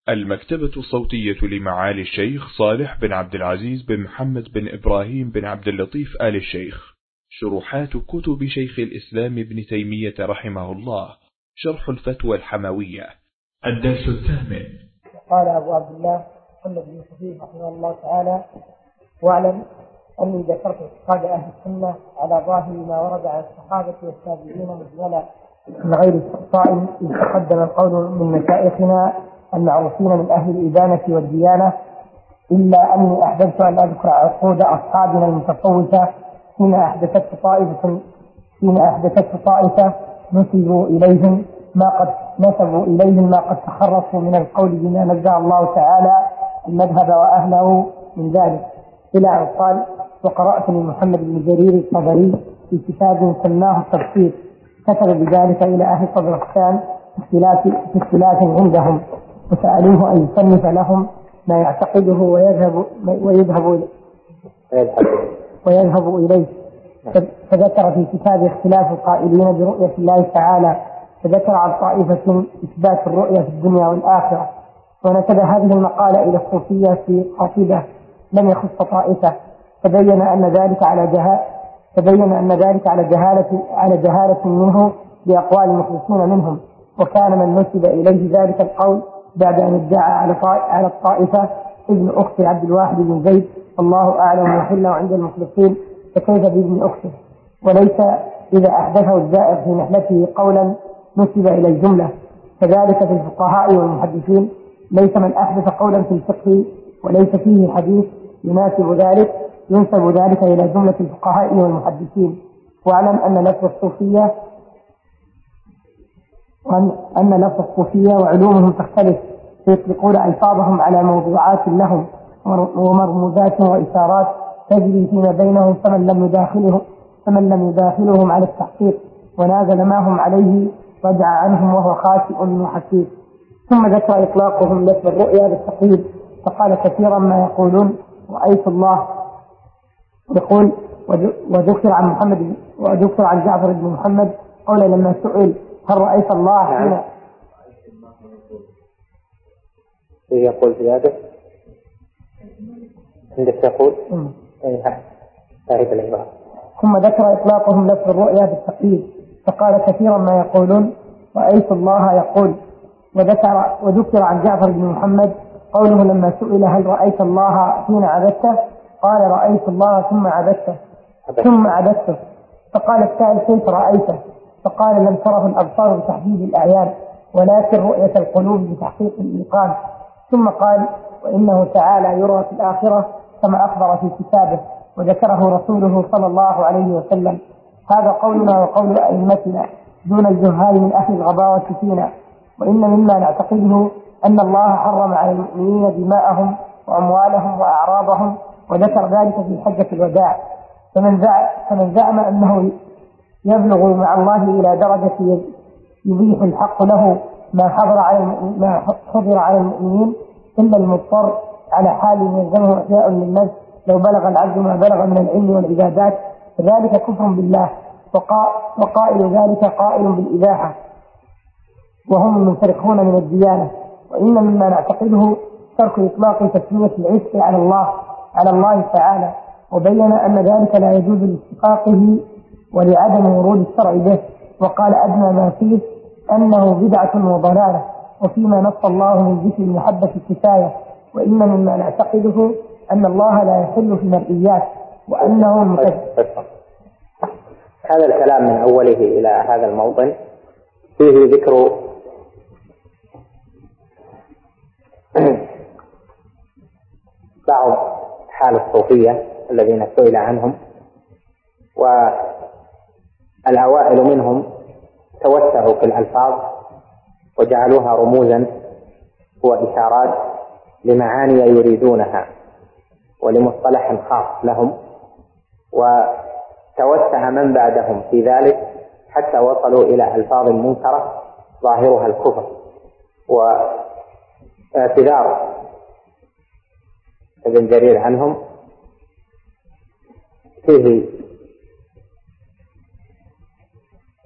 المكتبة الصوتية لمعالي الشيخ صالح بن عبد العزيز بن محمد بن إبراهيم بن عبد اللطيف آل الشيخ. شروحات كتب شيخ الإسلام ابن تيمية رحمه الله. شرح الفتوى الحموية. الدرس الثامن. قال أبو عبد الله محمد بن حفيظ رحمه الله تعالى: واعلم أني ذكرت اعتقاد أهل السنة على ظاهر ما ورد عن الصحابة والتابعين مجملا من غير استقصاء، إذ تقدم القول من مشايخنا المعروفين من أهل الإبانة والديانة، إلا أني أحببت أن أذكر عقود أصحابنا المتصوفة حين أحدثت طائفة نسبوا إليهم ما قد تخرصوا من القول بما نزع الله تعالى المذهب وأهله من ذلك، إلى أن قال: وقرأت لمحمد بن جرير الطبري في كتاب سماه التفسير، كتب بذلك إلى أهل طبرستان في اختلاف عندهم، وسألوه أن يصنف لهم ما يعتقده ويذهب إليه، فذكر في كتاب اختلاف القائلين برؤية الله تعالى، فذكر عن طائفة إثبات الرؤية في الدنيا والآخرة، ونسب هذه المقالة إلى الصوفية في قصيدة لم يخص طائفة، فبين أن ذلك على جهالة منه بأقوال المخلصين منهم، وكان من نسب إليه ذلك القول بعد أن ادعى على الطائفة ابن أخت عبد الواحد بن زيد، الله أعلم وحله عند المخلصين، فكيف بابن أخته؟ وليس إذا أحدثه الزائر في نحلته قولا نسب إلى الجملة، كذلك في الفقهاء والمحدثين، ليس من أحدث قولا في الفقه وليس فيه حديث يناسب ذلك ينسب ذلك إلى جملة الفقهاء والمحدثين. واعلم أن لفظ الصوفية وعلومهم تختلف، فيطلقون ألفاظهم على موضوعات لهم ومرموزات وإشارات تجري فيما بينهم، فمن لم يداخلهم على التحقيق ونازل ما هم عليه رجع عنهم وهو خاسئ وحسيب. ثم ذكر إطلاقهم لفظ الرؤيا بالتقييد، فقال: كثيرا ما يقولون رأيت الله، يقول وذكر عن جعفر بن محمد قال لما سئل: هل رأيت الله حين يقول زيادة عندك تقول تعرف العبارة. ثم ذكر إطلاقهم لفظ الرؤيا بالتقييد، فقال: كثيرا ما يقولون رأيت الله، يقول وذكر عن جعفر بن محمد قوله لما سئل: هل رأيت الله حين عبدته؟ قال: رأيت الله ثم عبدته. فقال السائل: كيف رأيته؟ فقال: لم تره الأبصار بتحديد الأعيان، ولكن رؤية القلوب بتحقيق الإيقان. ثم قال: وإنه تعالى يرى في الآخرة كما أخبر في كتابه، وذكره رسوله صلى الله عليه وسلم. هذا قولنا وقول أئمتنا دون الجهال من أهل الغباوة فينا. وإن مما نعتقده أن الله حرم على المؤمنين دماءهم وأموالهم وأعراضهم، وذكر ذلك في حجة الوداع. فمن زعم أنه يبلغ مع الله إلى درجة يبيح الحق له ما حضر على المؤمنين إلا المضطر على حال يلزمه إحياء للنفس لو بلغ العبد ما بلغ من العلم والعبادات، فذلك كفر بالله، وقائل ذلك قائل بالإباحة، وهم المنفرقون من الديانة. وإن مما نعتقده ترك إطلاق تسمية العشق على الله تعالى، وبين أن ذلك لا يجوز لاستحقاقه ولعدم ورود الشرع به، وقال: أدنى ما فيه أنه بدعة وضلالة، وفيما نص الله من ذكر المحبة الكفاية. وإن مما نعتقده أن الله لا يحل في المرئيات، وأنه هذا الكلام من أوله إلى هذا الموطن فيه ذكر بعض حال الصوفية الذين سئل عنهم، والأوائل منهم توسعوا في الألفاظ وجعلوها رموزا وإشارات لمعاني يريدونها ولمصطلح خاص لهم، وتوسع من بعدهم في ذلك حتى وصلوا إلى ألفاظ منكرة ظاهرها الكفر. واعتذار ابن جرير عنهم فيه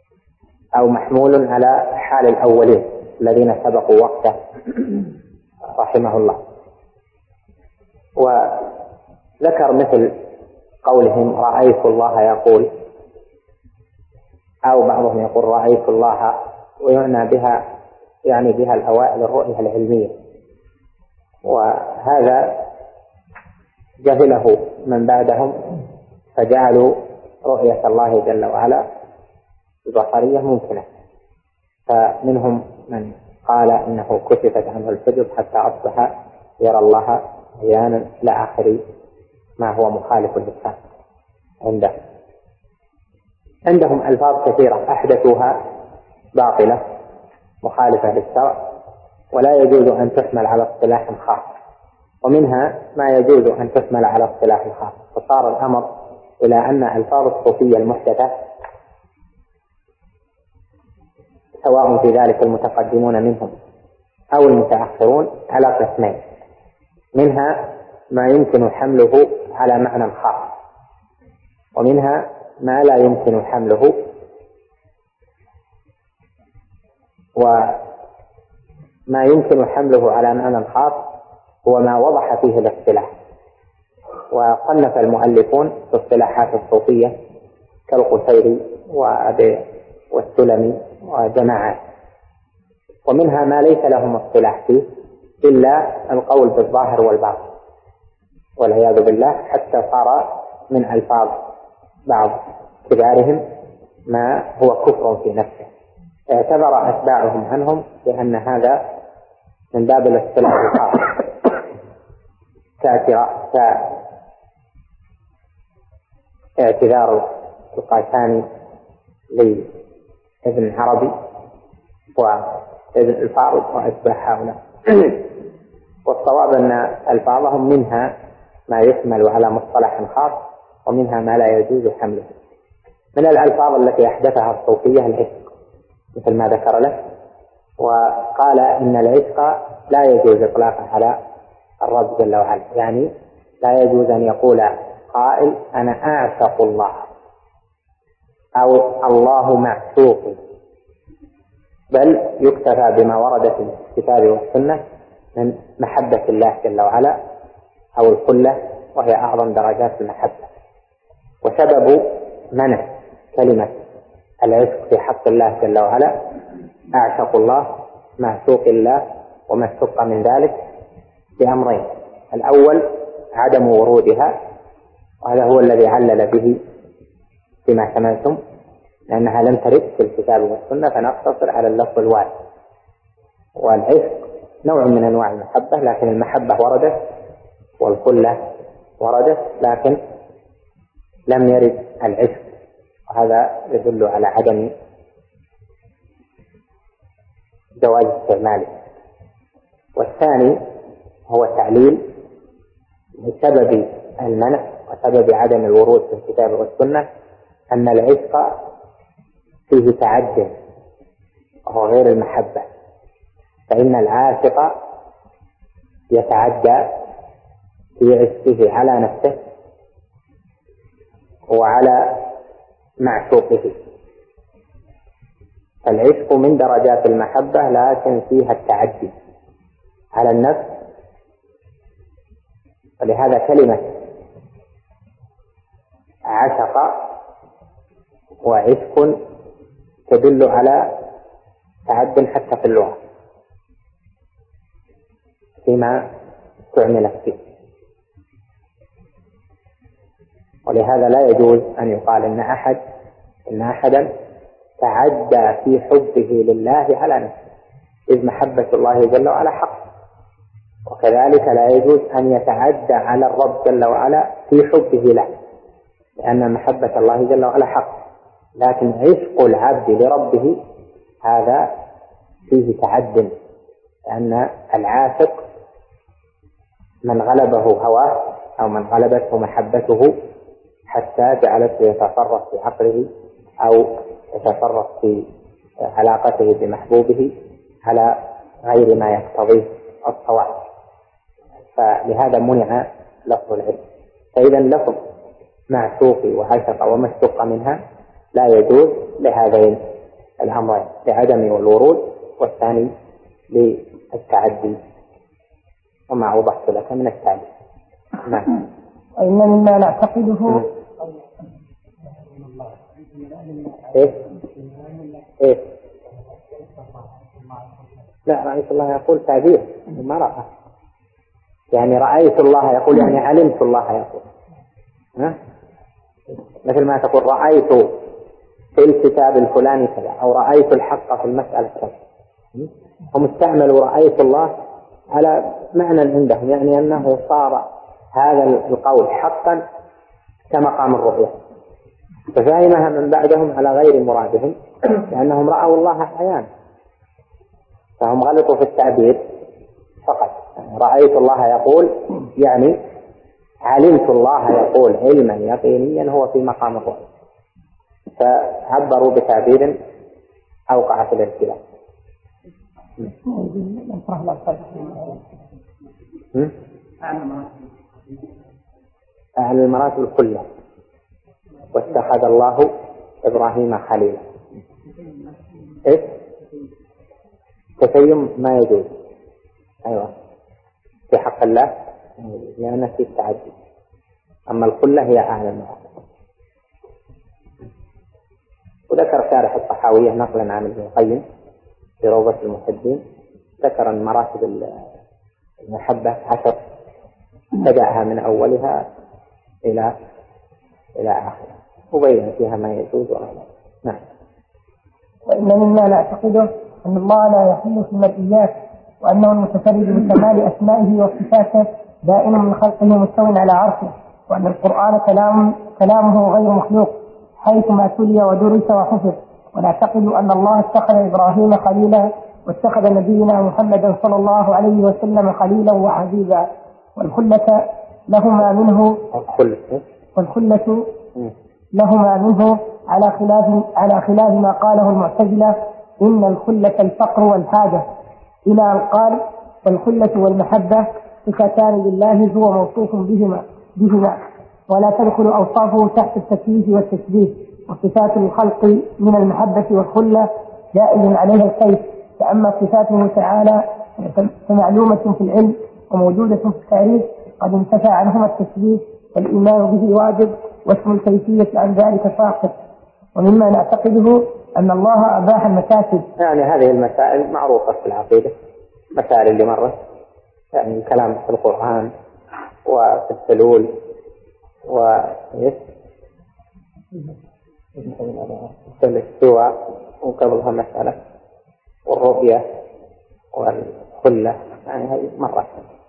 أو محمول على حال الأولين الذين سبقوا وقته رحمه الله. وذكر مثل قولهم رأيت الله يقول، أو بعضهم يقول رأيت الله، ويعنى بها يعني بها الأوائل الرؤية العلمية، وهذا جهله من بعدهم فجعلوا رؤية الله جل وعلا البصرية ممكنة، فمنهم من قال إنه كشفت عنه الحجب حتى أصبح يرى الله عيانا إلى آخر ما هو مخالف للشرع عندهم ألفاظ كثيرة أحدثوها باطلة مخالفة للشرع ولا يجوز أن تحمل على اصطلاح خاص، ومنها ما يجوز أن تحمل على اصطلاح خاص، فصار الأمر إلى أن ألفاظ الصوفية المحدثة سواء في ذلك المتقدمون منهم أو المتأخرون على قسمين، منها ما يمكن حمله على معنى خاص، ومنها ما لا يمكن حمله، وما يمكن حمله على معنى خاص هو ما وضح فيه الاصطلاح. وصنف المؤلفون في اصطلاحات الصوفية كالقشيري والسلمي وجماعات، ومنها ما ليس لهم اصطلاح فيه إلا القول بالظاهر والباطن والعياذ بالله، حتى صار من ألفاظ بعض كبارهم ما هو كفر في نفسه، اعتبر أتباعهم عنهم بأن هذا من باب الاصطلاح الخاص، كاعتذار القاشاني لابن عربي وابن الفارض وأتباع هؤلاء. والصواب أن ألفاظهم منها ما يحمل على مصطلح خاص ومنها ما لا يجوز حمله. من الألفاظ التي أحدثها الصوفية العشق مثل ما ذكر له، وقال إن العشق لا يجوز إطلاقه على الرب جل وعلا، يعني لا يجوز أن يقول قائل أنا أعشق الله أو الله معشوقي، بل يكتفى بما ورد في الكتاب والسنة من محبة الله جل وعلا أو الخلة، وهي أعظم درجات المحبة. وسبب منع كلمة العشق في حق الله جل وعلا أعشق الله معشوق الله وما اشتق من ذلك بأمرين: الأول عدم ورودها، وهذا هو الذي علل به فيما سمعتم، لأنها لم ترد في الكتاب والسنة فنقتصر على اللفظ الوارد. والعشق نوع من أنواع المحبة، لكن المحبة وردت والخلة وردت، لكن لم يرد العشق، وهذا يدل على عدم جواز استعماله. والثاني هو تعليل بسبب المنع وسبب عدم الورود في الكتاب والسنة أن العشق فيه تعد وهو غير المحبة، فإن العاشق يتعدى في عشقه على نفسه وعلى معشوقه. العشق من درجات المحبة لكن فيها التعدي على النفس، ولهذا كلمة عشق وعشق تدل على تعد حتى في اللغة فيما استعملت فيه، ولهذا لا يجوز أن يقال إن أحدا تعدى في حبه لله على نفسه، إذ محبة الله جل وعلا حق، وكذلك لا يجوز أن يتعدى على الرب جل وعلا في حبه له، لأن محبة الله جل وعلا حق، لكن عشق العبد لربه هذا فيه تعد، لأن العاشق من غلبه هواه أو من غلبته محبته حتى جعلته يتصرف في عقله أو يتصرف في علاقته بمحبوبه على غير ما يقتضيه الصواب، فلهذا منع لفظ العشق. فإذا لفظ معشوق وعشق وما اشتق منها لا يجوز لهذين الأمرين: لعدم الورود، والثاني للتعدي وما أوضحت لك من التعليم. نعم. وإن مما نعتقده إيه؟ لا، رأيت الله يقول تعبير ما رأى، يعني رأيت الله يقول يعني علمت الله يقول، مثل ما تقول رأيت في الكتاب الفلاني كذا، أو رأيت الحق في المسألة كذا. هم استعملوا رأيت الله على معنى عندهم، يعني أنه صار هذا القول حقا كمقام الرؤية، ففهمها من بعدهم على غير مرادهم لأنهم رأوا الله عيانا، فهم غلطوا في التعبير فقط. رأيت الله يقول يعني علمت الله يقول علما يقينيا هو في مقام الرؤية، فعبروا بتعبير أوقع في الابتلاء. أهل المراتب كلها. واتخذ الله إبراهيم خليلا. إيه؟ تسيم ما يجوز، أيوة، في حق الله لأنه في التعدي، أما الخلة هي أعلى المراتب. وذكر شارح الطحاوية نقلا عن ابن القيم في روضة المحبين، ذكر مراتب المحبة 10، بدأها من أولها إلى آخرها، وبين فيها ما يجوز وما لا. نعم. وإن مما نعتقده أن الله لا يحل في المرئيات، وأنه المتفرد بكمال أسمائه وصفاته، دائم من خلقه مستو على عرشه، وأن القرآن كلامه غير مخلوق حيثما تلي ودرس وحفظ. ونعتقد أن الله اتخذ إبراهيم خليلا، واتخذ نبينا محمدا صلى الله عليه وسلم خليلا وحبيبا، والخلة لهما منه على خلاف ما قاله المعتزلة إن الخلة الفقر والحاجة، إلى أن قال والخلة والمحبة صفتان لله هو موصوف بهما ولا تدخل أوصافه تحت التكييف والتشبيه، وصفات الخلق من المحبة والخلة جائز عليها الكيف، فأما صفاته تعالى فمعلومة في العلم وموجودة في التعريف قد انتفى عنهما التشبيه، والإيمان به واجب، واسم الكيفية عن ذلك ساقط. ومما نعتقده أن الله أباح المكاسب. يعني هذه المسائل معروفة في العقيدة، مسائل اللي مرت، يعني الكلام في القرآن وفي الحلول الاستواء، وقبلها مسألة والرؤية والخلة، يعني هذه مرة.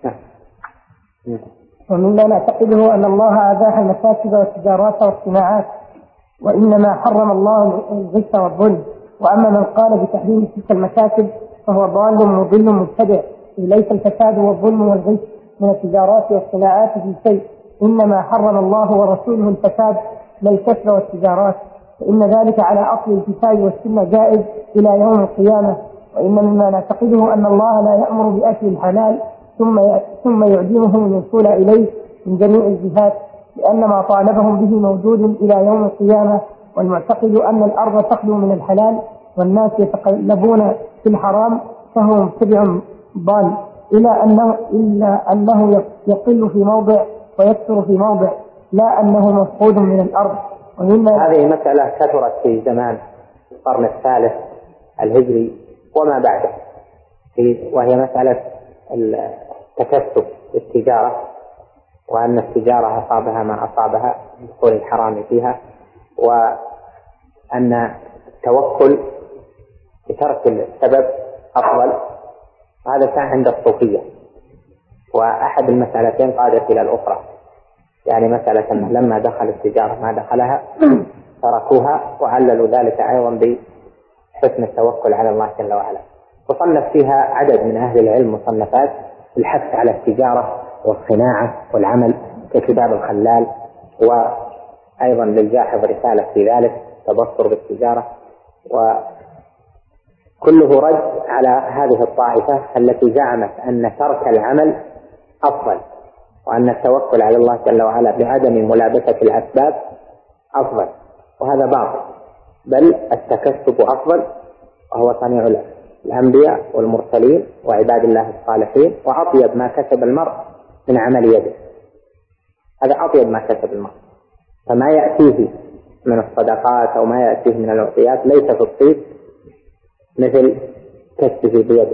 ومما نعتقده أن الله أباح المكاسب والتجارات والصناعات، وإنما حرم الله الغش والظلم. وأما من قال بتحريم تلك المكاسب فهو ضال مضل مبتدع، ليس الفساد والظلم والغش من التجارات والصناعات في شيء، إنما حرم الله ورسوله الفساد لا الكسب والتجارات، فإن ذلك على أصل الكتاب والسنة جائز إلى يوم القيامة. وإن مما نعتقده أن الله لا يأمر بأكل الحلال ثم يعدمه الوصول إليه من جميع الجهات، لأن ما طالبهم به موجود إلى يوم القيامة. والمعتقد أن الأرض تخلو من الحلال والناس يتقلبون في الحرام، فهو مبتدع ضال، إلا أنه يقل في موضع ويكثر في موضع، لا أنه مفقود من الأرض. هذه مسألة كثرت في زمان القرن الثالث الهجري وما بعده، وهي مسألة التكسب بالتجارة، وأن التجارة أصابها ما أصابها دخول الحرام فيها، وأن التوكل بترك السبب أفضل. هذا كان عند الصوفية، وأحد المسألتين قادت إلى الأخرى، يعني مسألة لما دخل التجارة ما دخلها تركوها، وعللوا ذلك أيضا بحسن التوكل على الله جل وعلا. وصنف فيها عدد من أهل العلم مصنفات الحث على التجارة والصناعة والعمل، ككتاب الخلال، وأيضا للجاحظ رسالة في ذلك تبصر بالتجارة، وكله رد على هذه الطائفة التي زعمت أن ترك العمل أفضل، وأن التوكل على الله جل وعلا بعدم ملابسة الأسباب أفضل، وهذا باطل، بل التكسب أفضل وهو صنيع الأنبياء والمرسلين وعباد الله الصالحين، وأطيب ما كسب المرء من عمل يده، هذا أطيب ما كسب المرء. فما يأتيه من الصدقات أو ما يأتيه من العطيات ليس في الطيب مثل كسبه بيده،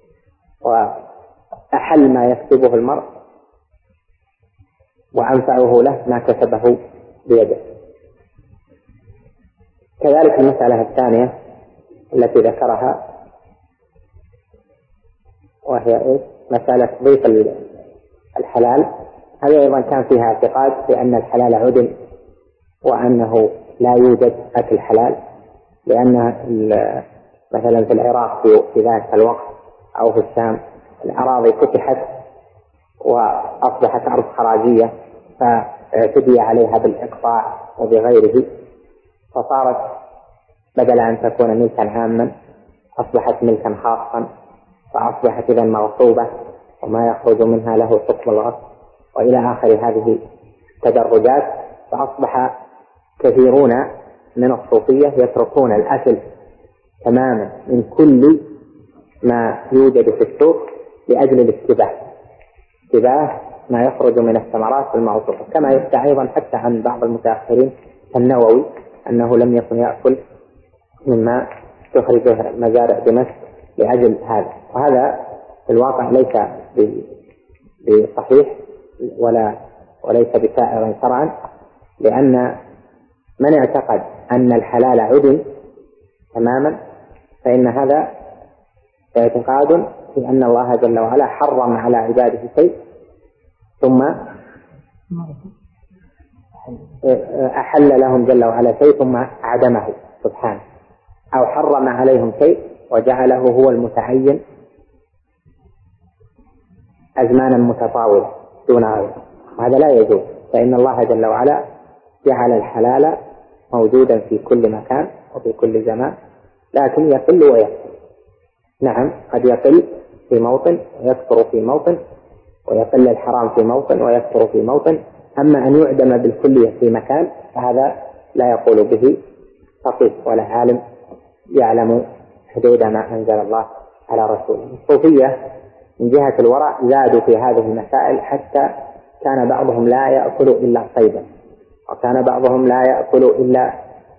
وأحل ما يكسبه المرء وأنفعه له ما كسبه بيده. كذلك المسألة الثانية التي ذكرها وهي مسألة ضيف الحلال، هذا أيضا كان فيها اعتقاد بأن الحلال عدل وأنه لا يوجد أكل حلال، لأن مثلا في العراق في ذلك الوقت أو في الشام الأراضي فتحت وأصبحت أرض خراجية، فاعتدي عليها بالإقطاع وبغيره، فصارت بدل أن تكون ملكا عاما أصبحت ملكا خاصا، فأصبحت إذا مغصوبة وما يخرج منها له حكم الغصب وإلى آخر هذه التدرجات. فأصبح كثيرون من الصوفية يتركون الأكل تماما من كل ما يوجد في السوق لأجل الاشتباه ما يخرج من الثمرات الموصوفة، كما يدعى أيضا حتى عن بعض المتأخرين النووي أنه لم يكن يأكل مما تخرجه مزارع دمشق لأجل هذا. وهذا في الواقع ليس بصحيح وليس بسائغ شرعا، لأن من اعتقد أن الحلال عدل تماما فإن هذا اعتقاد في أن الله جل وعلا حرم على عباده شيء ثم أحل لهم جل وعلا شيء ثم عدمه سبحانه، أو حرم عليهم شيء وجعله هو المتعين أزمانا متطاولة دون غيره، وهذا لا يجوز. فإن الله جل وعلا جعل الحلال موجودا في كل مكان وفي كل زمان، لكن يقل ويكثر. نعم، قد يقل في موطن ويكثر في موطن، ويقل الحرام في موطن ويكثر في موطن. أما أن يعدم بالكلية في مكان فهذا لا يقول به فقيه ولا عالم يعلم حدود ما أنزل الله على رسوله. الصوفية من جهة الورع زادوا في هذه المسائل، حتى كان بعضهم لا يأكل إلا صيدا، وكان بعضهم لا يأكل إلا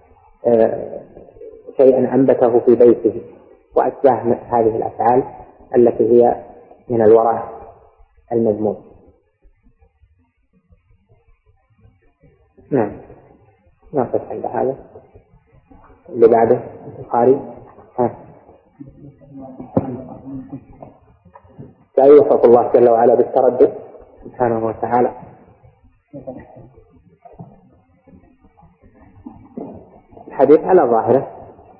شيئا أنبته في بيته، وأشباه هذه الأفعال التي هي من الورع المذموم. نعم، نقف عند هذا. اللي بعده البخاري. لا يوفق الله جل وعلا بالتردد سبحانه وتعالى. الحديث على ظاهره: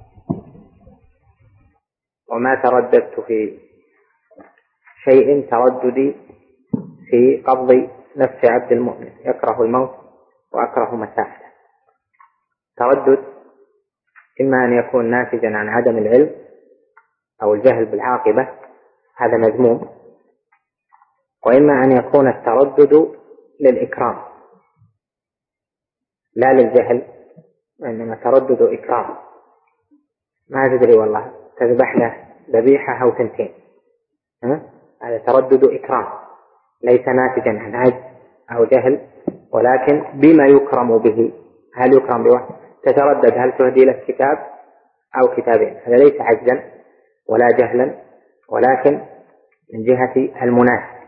وما ترددت في شيء ترددي في قبض نفس عبد المؤمن يكره الموت وأكره مساعده. تردد إما أن يكون ناتجا عن عدم العلم أو الجهل بالعاقبة، هذا مذموم، وإما أن يكون التردد للإكرام لا للجهل، وإنما تردد إكرام. ما تدري والله تذبح له ذبيحة أو تنتين، هذا تردد إكرام ليس ناتجا عن عجز أو جهل، ولكن بما يكرم به. هل يكرم بواحد؟ تتردد هل تهدي له كتاب أو كتابين، هذا ليس عجزا ولا جهلا، ولكن من جهة المناسب.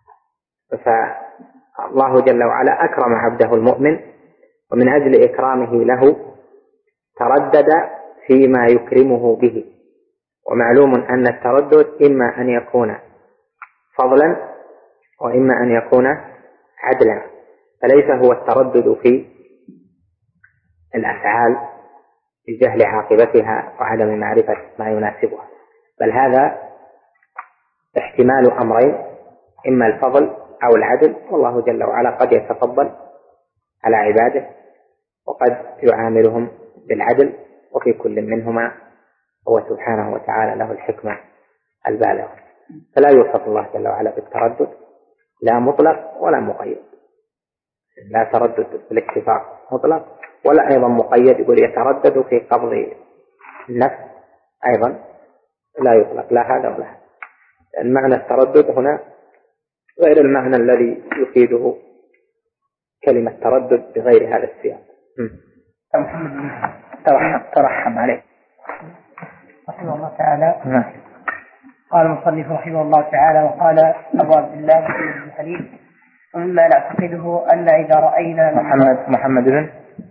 فالله جل وعلا أكرم عبده المؤمن، ومن أجل إكرامه له تردد فيما يكرمه به. ومعلوم أن التردد إما أن يكون فضلا وإما أن يكون عدلا، فليس هو التردد في الأفعال بجهل عاقبتها وعدم معرفة ما يناسبها، بل هذا احتمال أمرين: إما الفضل أو العدل. والله جل وعلا قد يتفضل على عباده وقد يعاملهم بالعدل، وفي كل منهما هو سبحانه وتعالى له الحكمة البالغة. فلا يوفق الله جل وعلا بالتردد، لا مطلق ولا مقيد، لا تردد بالاتفاق مطلق ولا أيضا مقيد، يقول يتردد في قبض النفس أيضا لا يطلق لا هذا ولا هذا. المعنى التردد هنا غير المعنى الذي يفيده كلمة تردد بغير هذا السياق. محمد ترحم عليه رحمه الله تعالى. قال المصنف رحمه الله تعالى: وقال أبو عبد الله محمد بن حنيف: ومما نعتقده أن إذا رأينا محمد بن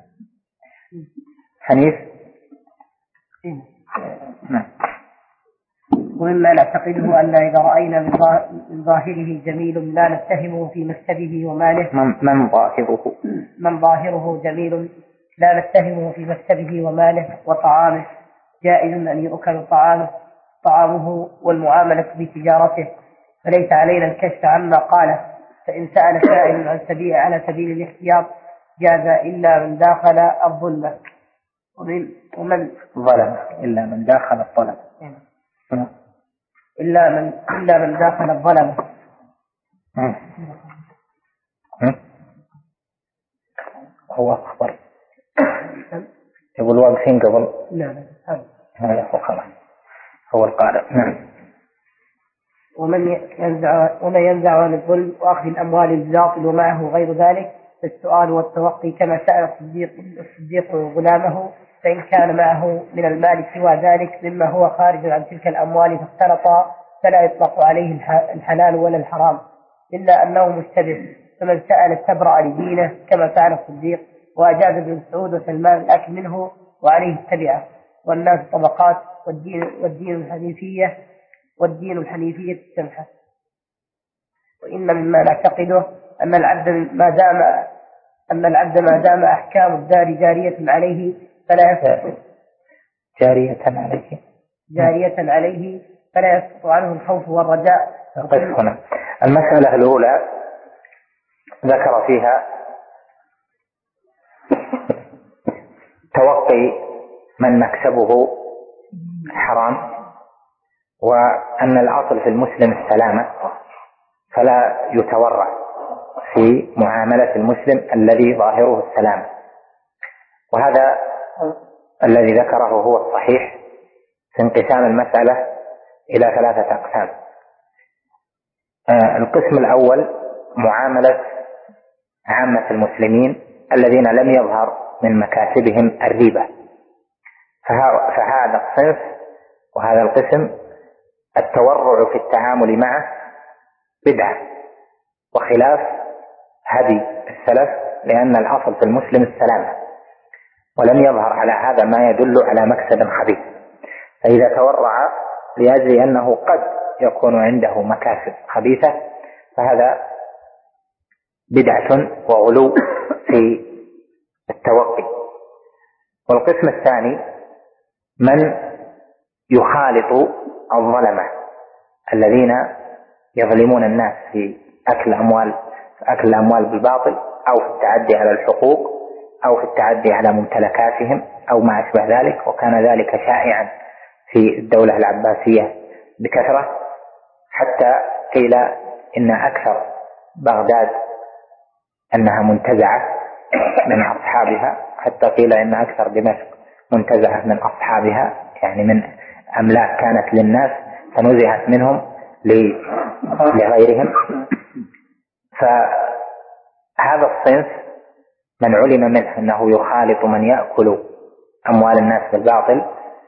حنيف ومما نعتقده أن إذا رأينا من ظاهره جميل لا نتهمه في مكتبه وماله. من ظاهره جميل لا نتهمه في مكتبه وماله وطعامه جائز أن يؤكل طعامه والمعاملة بتجارته، فليس علينا الكشف عما قاله. فإن سأل سائل على سبيل الاحتياط جاز إلا من داخل الظلم ومن ظلم إلا من داخل الظلم إلا من داخل الظلم. هو أخبر يقول واقفين قبل لا هذا هو خلاص هو القارئ. ومن ينزع عن الظلم وأخذ الأموال الباطل ومعه غير ذلك فالسؤال والتوقي كما سأل الصديق غلامه، فإن كان معه من المال سوى ذلك مما هو خارج عن تلك الأموال فاختلطا فلا يطلق عليه الحلال ولا الحرام إلا أنه مشتبه. فمن سأل استبرأ لدينه كما فعل الصديق، وأجاز ابن مسعود وسلمان الأكل منه وعليه التبعة. والناس طبقات والدين الحنيفية السمحة. وإن مما نعتقده أن العبد ما دام أحكام الدار جارية عليه فلا يسقط عنه الخوف والرجاء. هنا المسألة الأولى ذكر فيها توقي من مكسبه حرام، وأن الأصل في المسلم السلامة، فلا يتورع في معاملة المسلم الذي ظاهره السلامة. وهذا الذي ذكره هو الصحيح في انقسام المسألة إلى 3 أقسام. القسم الأول معاملة عامة المسلمين الذين لم يظهر من مكاسبهم الريبة، فهذا الصنف وهذا القسم التورع في التعامل معه بدعة وخلاف هدي السلف، لأن الأصل في المسلم السلامة، ولم يظهر على هذا ما يدل على مكسب خبيث. فإذا تورع لأجل أنه قد يكون عنده مكاسب خبيثة فهذا بدعة وغلو في التوقي. والقسم الثاني من يخالط الظلمة الذين يظلمون الناس في أكل الأموال بالباطل، أو في التعدي على الحقوق، أو في التعدي على ممتلكاتهم، أو ما أشبه ذلك. وكان ذلك شائعا في الدولة العباسية بكثرة، حتى قيل إن أكثر بغداد أنها منتزعة من أصحابها، حتى قيل إن أكثر دمشق منتزعة من أصحابها، يعني من أملاك كانت للناس فنزعت منهم لغيرهم. فهذا الصنف من علم منه أنه يخالط من يأكل أموال الناس بالباطل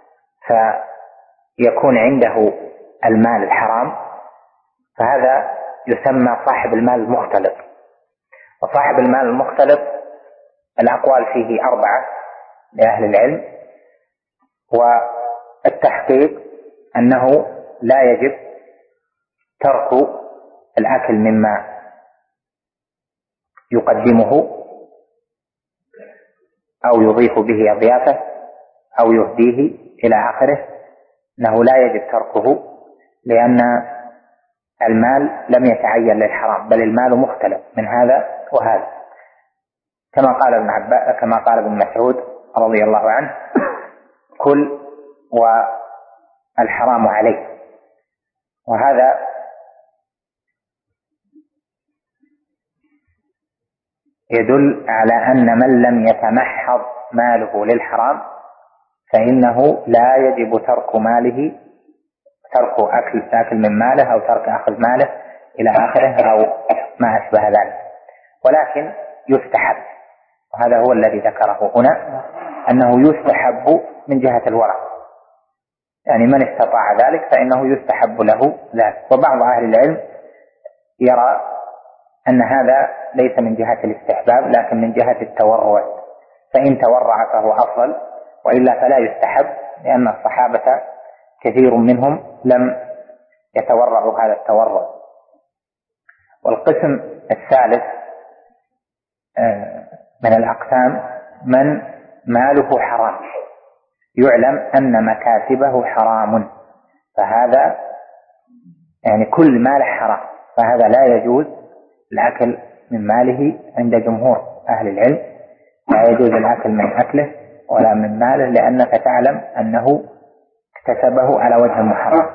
فيكون عنده المال الحرام، فهذا يسمى صاحب المال المختلط. وصاحب المال المختلط الأقوال فيه 4 لأهل العلم، والتحقيق أنه لا يجب ترك الأكل مما يقدمه أو يضيف به أضيافه أو يهديه إلى آخره، أنه لا يجب تركه، لأن المال لم يتعين للحرام، بل المال مختلف من هذا وهذا، كما قال ابن مسعود رضي الله عنه: كل والحرام عليه. وهذا يدل على أن من لم يتمحض ماله للحرام فإنه لا يجب ترك ماله ترك أكل من ماله أو ترك أخذ ماله إلى آخره أو ما أشبه ذلك، ولكن يستحب، وهذا هو الذي ذكره هنا، أنه يستحب من جهة الورع، يعني من استطاع ذلك فإنه يستحب له ذلك. وبعض أهل العلم يرى أن هذا ليس من جهة الاستحباب لكن من جهة التورع، فإن تورع فهو أفضل، وإلا فلا يستحب، لأن الصحابة كثير منهم لم يتورعوا هذا التورع. والقسم الثالث من الأقسام من ماله حرام، يعلم أن مكاسبه حرام، فهذا يعني كل ماله حرام، فهذا لا يجوز الأكل من ماله عند جمهور أهل العلم، لا يجوز الأكل من أكله ولا من ماله، لأنك تعلم أنه اكتسبه على وجه محرم.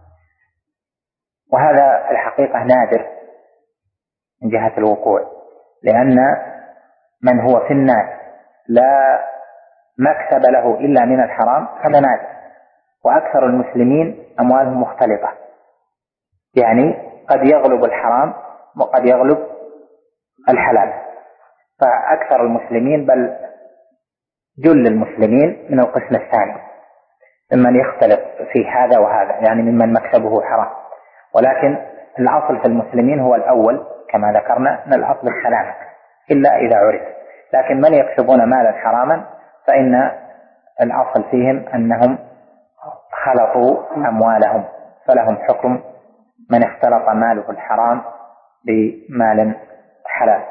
وهذا الحقيقة نادر من جهة الوقوع، لأن من هو في الناس لا مكسب له إلا من الحرام هذا نادر، وأكثر المسلمين أموالهم مختلطة، يعني قد يغلب الحرام وقد يغلب الحلال، فأكثر المسلمين بل جل المسلمين من القسم الثاني ممن يختلط في هذا وهذا، يعني ممن مكسبه حرام. ولكن الأصل في المسلمين هو الأول كما ذكرنا، أن الأصل السلامة إلا إذا عرف، لكن من يكسبون مالا حراما فإن الأصل فيهم أنهم خلطوا أموالهم، فلهم حكم من اختلط ماله الحرام بمال حلال.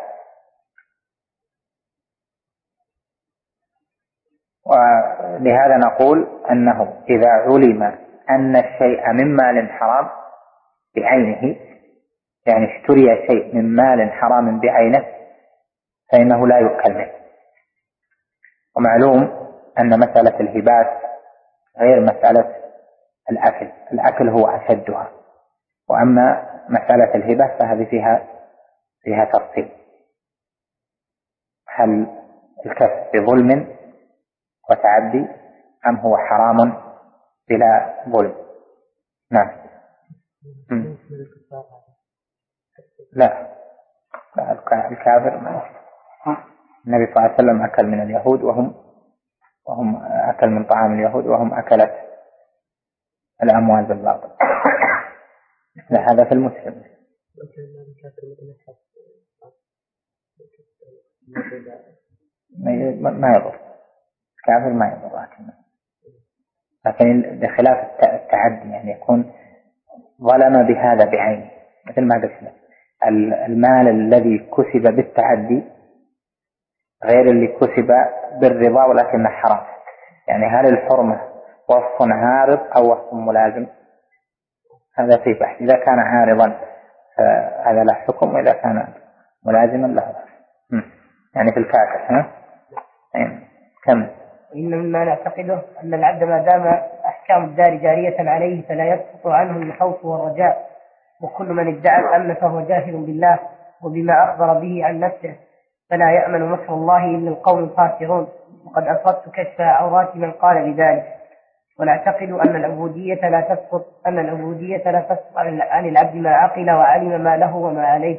ولهذا نقول أنه إذا علم أن الشيء من مال حرام بعينه، يعني اشتري شيء من مال حرام بعينه، فإنه لا يؤكل منه. ومعلوم أن مسألة الهبات غير مسألة الأكل، الأكل هو أشدها، وأما مسألة الهبة فهذه فيها تفصيل، هل الكسب بظلم وتعدي أم هو حرام بلا ظلم؟ نعم. لا الكافر ما. النبي صلى الله عليه وسلم أكل من اليهود وهم أكل من طعام اليهود وهم أكلت الأموال بالباطل. لا هذا في المسلم ما يضر، الكافر ما يضر، لكن بخلاف التعدي، يعني يكون ظلم بهذا بعينه، مثل ما قلت المال الذي كسب بالتعدي غير اللي كسب بالرضا ولكنه حرام. يعني هل الحرمة وصف عارض أو وصف ملازم؟ هذا في بحث. إذا كان عارضا هذا له حكم، وإذا كان ملازما له يعني في الكافر. كم إن مما نعتقده أن العبد ما دام أحكام الدار جارية عليه فلا يسقط عنه الخوف والرجاء، وكل من ادعى الأمن فهو جاهل بالله وبما أخبر به عن نفسه، فلا يأمن مكر الله إلا القوم الخاسرون. وقد أفردت كشف عورات من قال بذلك. ونعتقد أن العبودية لا تسقط عن العبد ما عقل وعلم ما له وما عليه.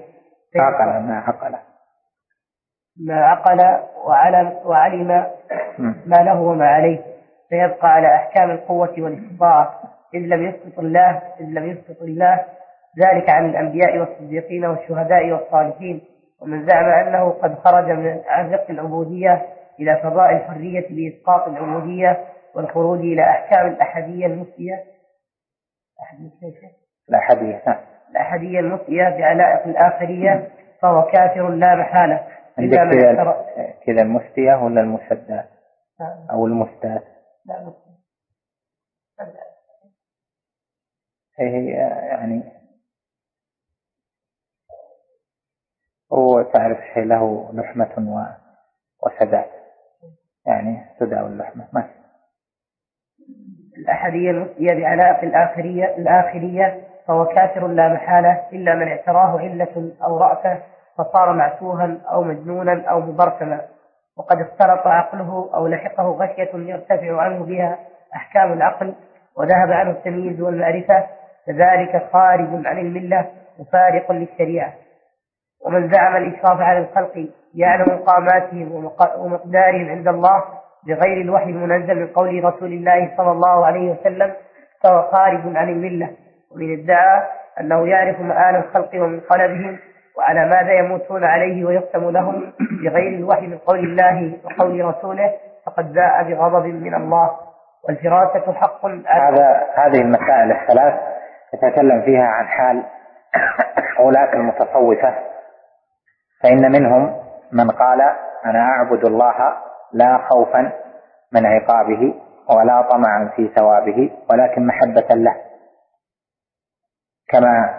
ما عقل وعلم ما له وما عليه، فيبقى على أحكام القوة والاستطاعة، إذ لم يسقط الله ذلك عن الأنبياء والصديقين والشهداء والصالحين. ومن زعم أنه قد خرج عن رق العبودية إلى فضاء الحرية بإسقاط العبودية والخروج إلى أحكام الأحدية المفتية بعلائق الآخرية فهو كافر لا محالة. كذا المفتية ولا المسدى أو المفتاة؟ هي يعني هو تعرف شيء له لحمة وسداد، يعني سدى واللحمة ما. الأحدية المفتية بعلائق الآخرية فهو كافر لا محالة، إلا من اعتراه علة أو رأفة فصار معتوها أو مجنونا أو مبرسما، وقد اختلط عقله أو لحقه غشية يرتفع عنه بها أحكام العقل وذهب عنه التمييز والمعرفة، فذلك خارج عن الملة مفارق للشريعة. ومن زعم الإشراف على الخلق يعلم مقاماتهم ومقدارهم عند الله بغير الوحي المنزل من قول رسول الله صلى الله عليه وسلم فهو خارج عن الملة. ومن ادعى أنه يعرف مآل الخلق ومنقلبهم وعلى ماذا يموتون عليه ويختم لهم بغير الوحي من قول الله وقول رسوله فقد باء بغضب من الله. والفراسة حق. هذه المسائل الثلاث يتكلم فيها عن حال غلاة المتصوفة، فإن منهم من قال أنا أعبد الله لا خوفا من عقابه ولا طمعا في ثوابه ولكن محبة له، كما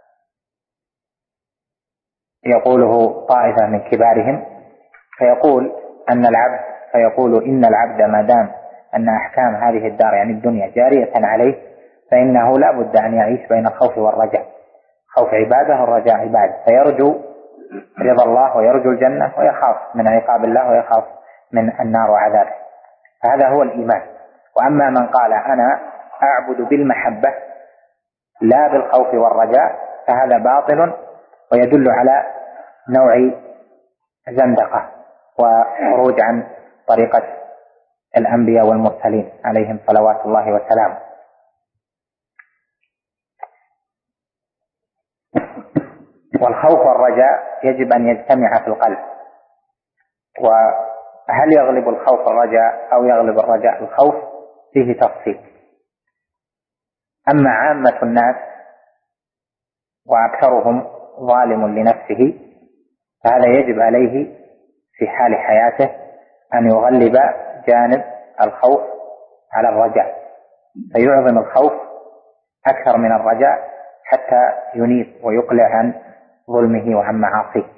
يقوله طائفة من كبارهم، فيقول إن العبد ما دام أن أحكام هذه الدار يعني الدنيا جارية عليه فإنه لا بد أن يعيش بين الخوف والرجاء، خوف عبادة والرجاء عبادة، فيرجو رضا الله ويرجو الجنة ويخاف من عقاب الله ويخاف من النار وعذابه، فهذا هو الإيمان. وأما من قال أنا أعبد بالمحبة لا بالخوف والرجاء فهذا باطل ويدل على نوع زندقة وخروج عن طريقة الأنبياء والمرسلين عليهم صلوات الله وسلامه. والخوف والرجاء يجب أن يجتمع في القلب، وهل يغلب الخوف الرجاء أو يغلب الرجاء الخوف فيه تفصيل. أما عامة الناس وأكثرهم ظالم لنفسه فهذا يجب عليه في حال حياته أن يغلب جانب الخوف على الرجاء، فيعظم الخوف أكثر من الرجاء حتى ينيب ويقلع عن ظلمه وعن معاصيه.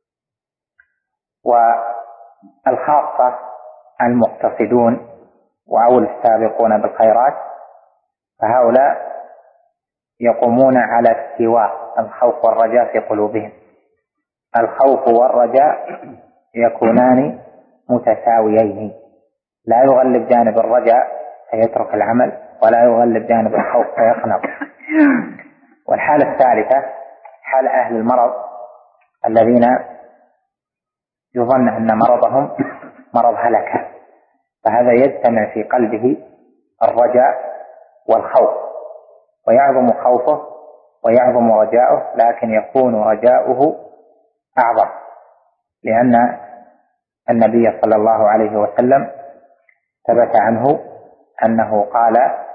والخاصة المقتصدون أو السابقون بالخيرات فهؤلاء يقومون على استواء الخوف والرجاء في قلوبهم، الخوف والرجاء يكونان متساويين، لا يغلب جانب الرجاء فيترك العمل ولا يغلب جانب الخوف فيقنط. والحالة الثالثة حال أهل المرض الذين يظن أن مرضهم مرض هلكة، فهذا يجتمع في قلبه الرجاء والخوف ويعظم خوفه ويعظم رجاؤه، لكن يكون رجاؤه أعظم، لأن النبي صلى الله عليه وسلم ثبت عنه أنه قال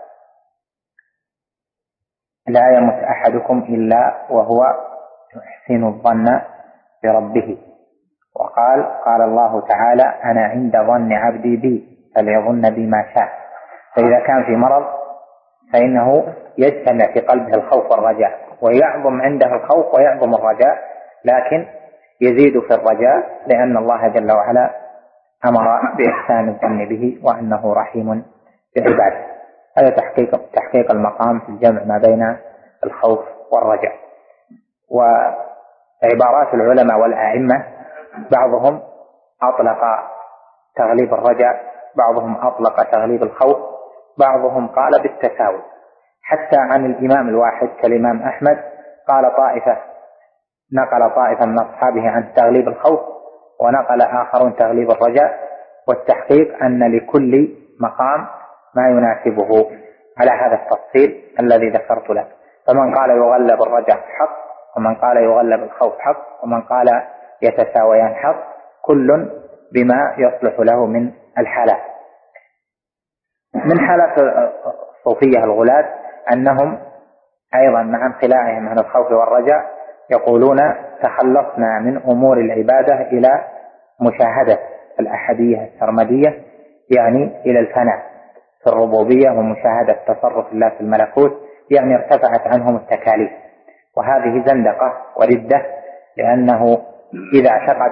لا يمت أحدكم إلا وهو يحسن الظن بربه، قال الله تعالى أنا عند ظن عبدي بي فليظن بي ما شاء. فإذا كان في مرض فإنه يجتمع في قلبه الخوف والرجاء، ويعظم عنده الخوف ويعظم الرجاء، لكن يزيد في الرجاء لأن الله جل وعلا أمر بإحسان الظن به وأنه رحيم بعباده. هذا تحقيق المقام في الجمع ما بين الخوف والرجاء. وعبارات العلماء والأئمة بعضهم أطلق تغليب الرجاء، بعضهم أطلق تغليب الخوف، بعضهم قال بالتساوي، حتى عن الإمام الواحد كالإمام أحمد نقل طائفة من أصحابه عن تغليب الخوف ونقل آخرون تغليب الرجاء، والتحقيق أن لكل مقام ما يناسبه على هذا التفصيل الذي ذكرت له. فمن قال يغلب الرجاء حق، ومن قال يغلب الخوف حق، ومن قال يتساويان حق، كل بما يصلح له من الحالات. من حالات الصوفية الغلاة أنهم أيضا مع انخلاعهم عن الخوف والرجاء يقولون تخلصنا من أمور العبادة إلى مشاهدة الأحدية السرمدية، يعني إلى الفناء في الربوبية ومشاهدة تصرف الله في الملكوت، يعني ارتفعت عنهم التكاليف. وهذه زندقة وردة، لأنه إذا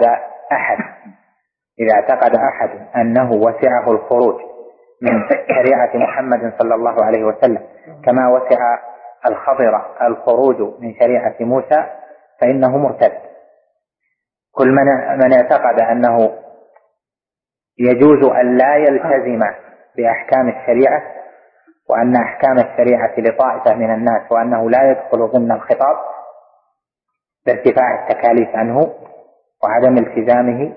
اعتقد أحد أنه وسعه الخروج من شريعة محمد صلى الله عليه وسلم كما وسع الخضر الخروج من شريعة موسى فإنه مرتد. كل من اعتقد أنه يجوز أن لا يلتزم بأحكام الشريعة وأن أحكام الشريعة لطائفة من الناس وأنه لا يدخل ضمن الخطاب بارتفاع التكاليف عنه وعدم التزامه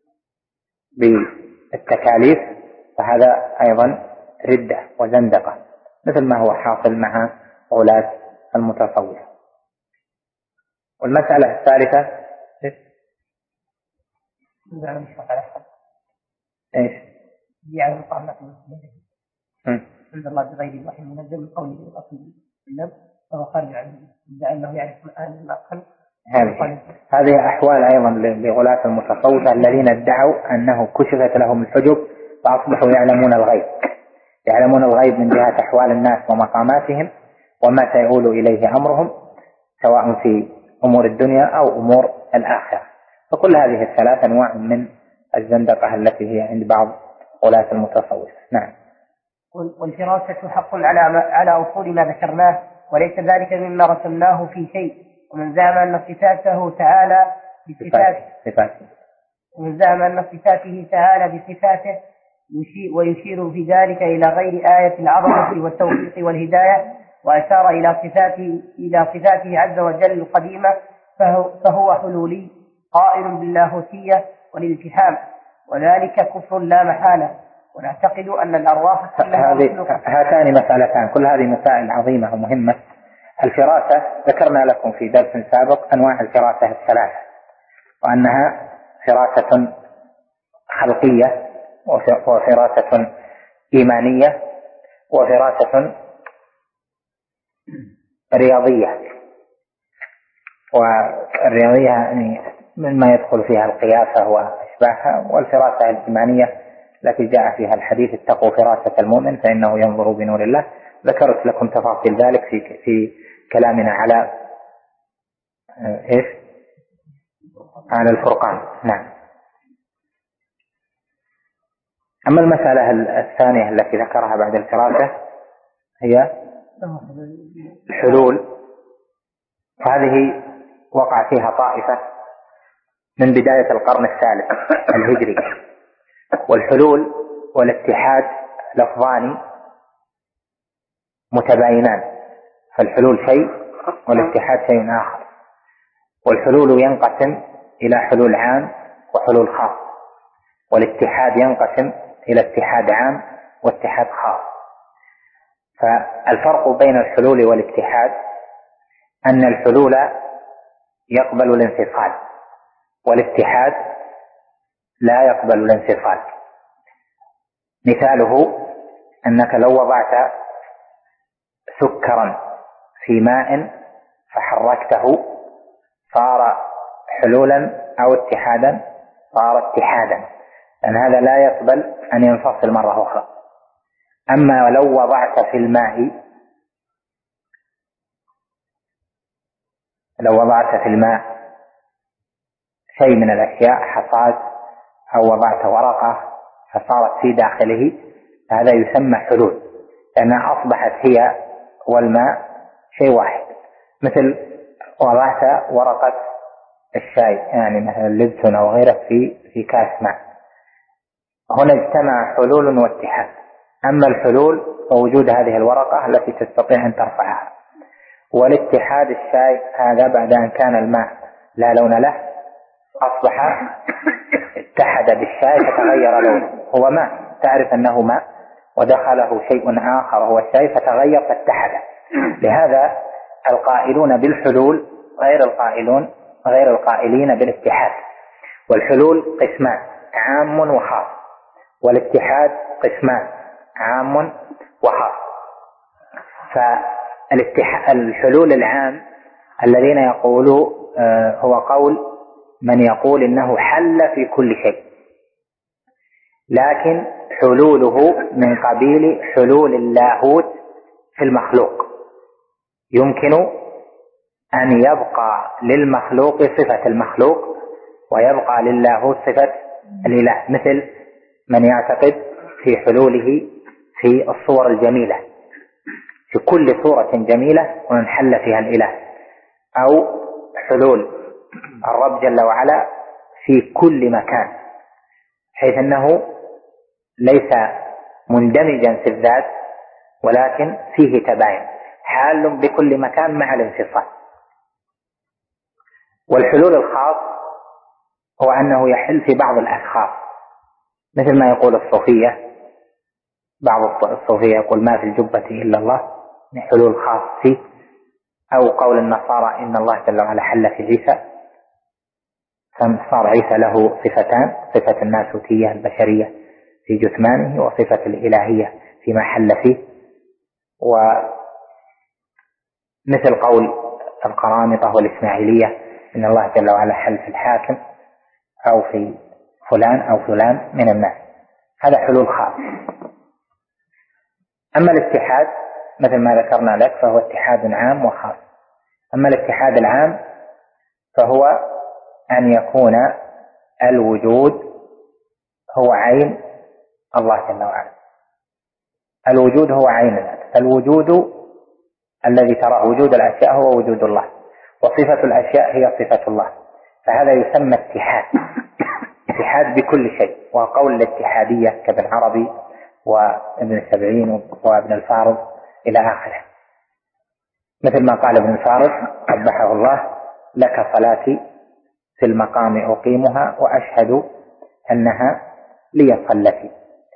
بالتكاليف، فهذا أيضا ردة وزندقة مثل ما هو حاصل مع غلاة المتصوفة. والمسألة الثالثة ايش؟ يعني مطابقة عند الله بغير الوحي المنزل من قوله الأصل بالنفس فهو خارج عنه لأنه يعرف الآن الأقل. هذه أحوال أيضا لغلاة المتصوفة الذين ادعوا أنه كشفت لهم الحجب فأصبحوا يعلمون الغيب، يعلمون الغيب من جهة أحوال الناس ومقاماتهم وما سيؤول إليه أمرهم سواء في أمور الدنيا أو أمور الآخرة. فكل هذه الثلاث أنواع من الزندقة التي هي عند بعض غلاة المتصوفة. نعم. والفراسة حق على أصول ما ذكرناه، وليس ذلك مما رسمناه في شيء. ومن زعم أن صفاته تعالى بصفاته ومن زعم أن صفاته تعالى بصفاته ويشير في ذلك إلى غير آية العظمة والتوفيق والهداية، وأشار إلى صفاته عز وجل القديمة، فهو حلولي قائل باللاهوتية والالتحام، وذلك كفر لا محالة. ونعتقد أن الأرواح هاتان مسألتان، كل هذه مسائل عظيمة ومهمة. الفراسة ذكرنا لكم في درس سابق أنواع الفراسة الثلاثة، وأنها فراسة خلقية وفراسة إيمانية وفراسة رياضية. والرياضية يعني مما يدخل فيها القياسة وأشباهها، والفراسة الإيمانية التي جاء فيها الحديث اتقوا فراسة المؤمن فإنه ينظر بنور الله. ذكرت لكم تفاصيل ذلك في كلامنا على إيش؟ على الفرقان. نعم. أما المسألة الثانية التي ذكرها بعد الفراسة هي الحلول، فهذه وقع فيها طائفة من بداية القرن الثالث الهجري. والحلول والاتحاد لفظان متباينان، فالحلول شيء والاتحاد شيء آخر. والحلول ينقسم إلى حلول عام وحلول خاص، والاتحاد ينقسم إلى اتحاد عام واتحاد خاص. فالفرق بين الحلول والاتحاد أن الحلول يقبل الانفصال والاتحاد لا يقبل الانفصال. مثاله أنك لو وضعت سكرا في ماء فحركته صار حلولا أو اتحادا، صار اتحادا، لأن هذا لا يقبل أن ينفصل مرة أخرى. أما لو وضعت في الماء شيء من الأشياء، حصاد أو وضعت ورقة فصارت في داخله، هذا يسمى حلول، لأنها أصبحت هي والماء شيء واحد. مثل وضعت ورقة الشاي يعني مثلا لبسون أو غيره في كاس ماء، هنا اجتمع حلول واتحاد. أما الحلول فوجود هذه الورقة التي تستطيع أن ترفعها، والاتحاد الشاي هذا بعد أن كان الماء لا لون له أصبح اتحد بالشاي فتغير لونه، هو ماء تعرف أنه ماء ودخله شيء آخر هو الشاي فتغير فاتحد. لهذا القائلون بالحلول غير القائلين بالاتحاد. والحلول قسمان عام وخاص، والاتحاد قسمان عام وخاص. فالحلول العام الذين يقولوا هو قول من يقول إنه حل في كل شيء، لكن حلوله من قبيل حلول اللاهوت في المخلوق. يمكن أن يبقى للمخلوق صفة المخلوق ويبقى للاهوت صفة الإله، مثل من يعتقد في حلوله في الصور الجميلة، في كل صورة جميلة ونحل فيها الإله، أو حلول الرب جل وعلا في كل مكان، حيث أنه ليس مندمجا في الذات ولكن فيه تباين، حال بكل مكان مع الانفصال. والحلول الخاص هو أنه يحل في بعض الأشخاص، مثل ما يقول الصوفية، بعض الصوفية يقول ما في الجبة إلا الله، حلول خاص فيه. أو قول النصارى إن الله جل وعلا حل في عيسى، فصار عيسى له صفتان، صفة الناسوتية البشرية في جثمانه، وصفة الإلهية فيما حل فيه. ومثل قول القرامطة والإسماعيلية إن الله جل وعلا حل في الحاكم أو في فلان أو فلان من الناس، هذا حلول خاص. أما الاتحاد مثل ما ذكرنا لك فهو اتحاد عام وخاص. أما الاتحاد العام فهو أن يكون الوجود هو عين الله جل وعلا، الوجود هو عين الذات، فالوجود الذي تراه وجود الأشياء هو وجود الله، وصفة الأشياء هي صفة الله، فهذا يسمى اتحاد، اتحاد بكل شيء. وقول الاتحادية كابن عربي وابن سبعين وابن الفارض إلى آخره، مثل ما قال ابن الفارض قبحه الله: لك صلاتي في المقام أقيمها وأشهد أنها لي صلتي.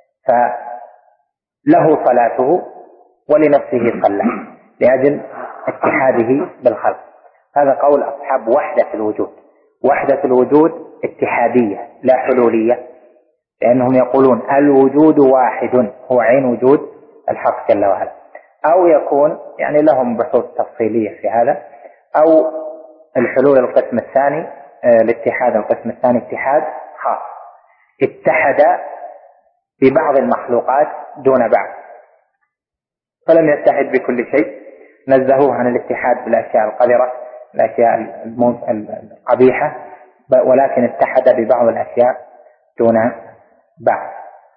فله صلاته ولنفسه صلى لأجل اتحاده بالخلق. هذا قول أصحاب وحدة الوجود. وحدة الوجود اتحادية لا حلولية، لأنهم يقولون الوجود واحد هو عين وجود الحق جل وعلا. أو يكون يعني لهم بحوث تفصيلية في هذا. أو الحلول القسم الثاني، الاتحاد القسم الثاني اتحاد خاص، اتحد ببعض المخلوقات دون بعض، فلم يتحد بكل شيء، نزهوه عن الاتحاد بالأشياء القذرة الأشياء القبيحة، ولكن اتحد ببعض الأشياء دون بعض.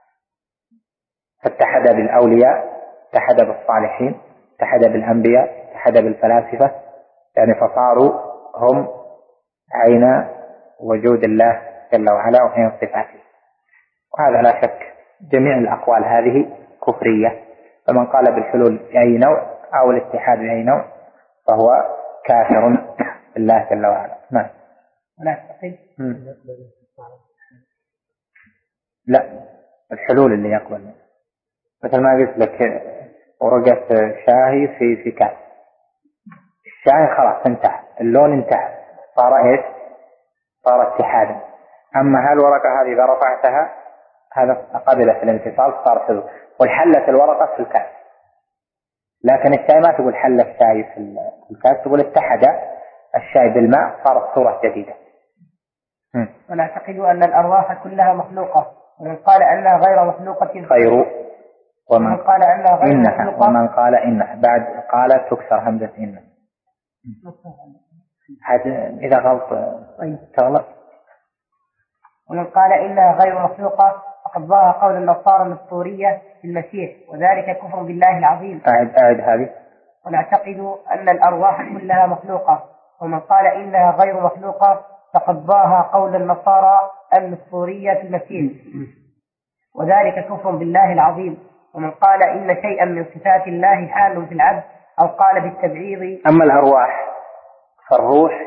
فاتحد بالأولياء، اتحد بالصالحين، اتحد بالأنبياء، اتحد بالفلاسفة، يعني فصاروا هم عين وجود الله جل وعلا وعين صفاته. وهذا لا شك جميع الأقوال هذه كفرية، فمن قال بالحلول بأي نوع أو الاتحاد بأي نوع فهو كافر بالله جل وعلا. نعم. لا، الحلول اللي يقبل مثل ما قلت لك ورقة شاهي في كاس، الشاهي خلاص انتهى، اللون انتهى، صار ايش؟ صار اتحادا. اما هالورقة هذه اذا رفعتها هذا قبلت الانفصال صار حلو، والحلت الورقة في الكاس. لكن الشاي ما تقول حل الشاي في الكاس، تقول اتحد الشاي بالماء صارت صورة جديدة. ونعتقد أن الأرواح كلها مخلوقة، ومن قال أنها غير مخلوقة خير، ومن قال أنها غير إنها مخلوقة، ومن قال إنها بعد قال تكسر همزة إنها. إذا غلط تغلط. ومن قال إنها غير مخلوقة فقد ظاهر قول النصارى النسطورية في المسيح، وذلك كفر بالله العظيم. أعد هذه. ونعتقد أن الأرواح كلها مخلوقة، ومن قال إنها غير مخلوقة فقد ظاهر قول النصارى النسطورية في المسيح، وذلك كفر بالله العظيم. ومن قال إن شيئا من صفات الله حال في العبد أو قال بالتبعيض. أما الأرواح فالروح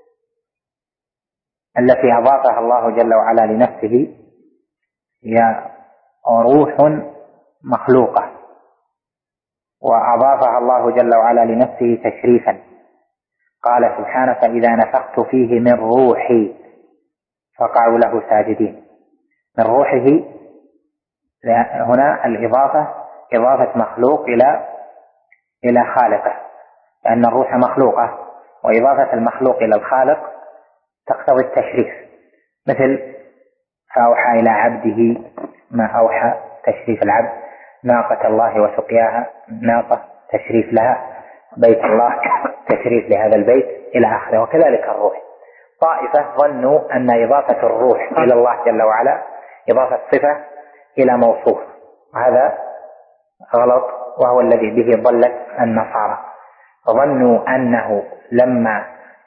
التي أضافها الله جل وعلا لنفسه هي روح مخلوقة، وأضافها الله جل وعلا لنفسه تشريفا. قال سبحانه: فإذا نفخت فيه من روحي فقعوا له ساجدين. من روحه هنا الإضافة إضافة مخلوق إلى خالقه، لأن الروح مخلوقة، وإضافة المخلوق إلى الخالق تقتضي التشريف، مثل فأوحى إلى عبده ما أوحى، تشريف العبد. ناقة الله وسقياها، ناقة تشريف لها، بيت الله تشريف لهذا البيت إلى آخره. وكذلك الروح. طائفة ظنوا أن إضافة الروح إلى الله جل وعلا إضافة صفة إلى موصوف، هذا غلط، وهو الذي به ضلت النصارى. ظنوا أنه لما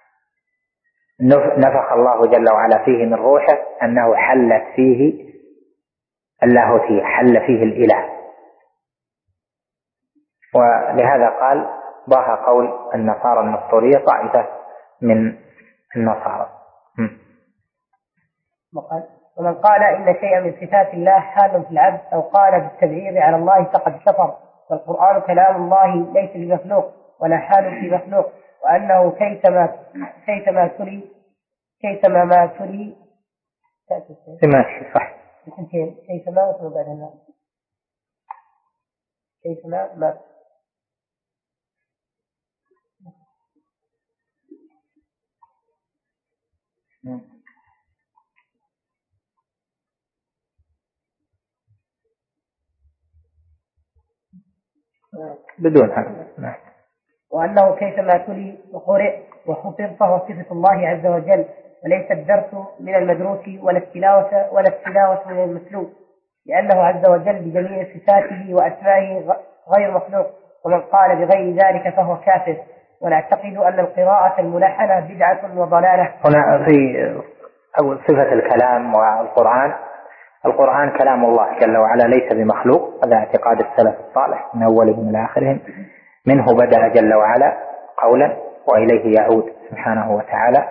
نفخ الله جل وعلا فيه من روحه أنه حلت فيه اللاهوتية، حل فيه الإله، ولهذا قال ضاها قول النصارى النسطورية طائفة من النصارى. ومن قال إن شيئا من صفات الله حال في العبد أو قال بالتبعيض على الله فقد كفر، والقرآن كلام الله ليس بمخلوق ولا حال في مخلوق، وأنه كيفما تري ماشي صح كيفما ما بدون هذا. وأنه كيفما تلي وقرئ وحفظ فهو صفة الله عز وجل، وليس الدرس من المدروس ولا التلاوة من المتلو، لأنه عز وجل بجميع صفاته وأسمائه غير مخلوق. ومن قال بغير ذلك فهو كافر. ونعتقد أن القراءة الملحنة بدعة وضلالة. هنا في أول صفة الكلام والقرآن كلام الله جل وعلا ليس بمخلوق، هذا اعتقاد السلف الصالح من أولهم إلى آخرهم. منه بدأ جل وعلا قولا وإليه يعود سبحانه وتعالى،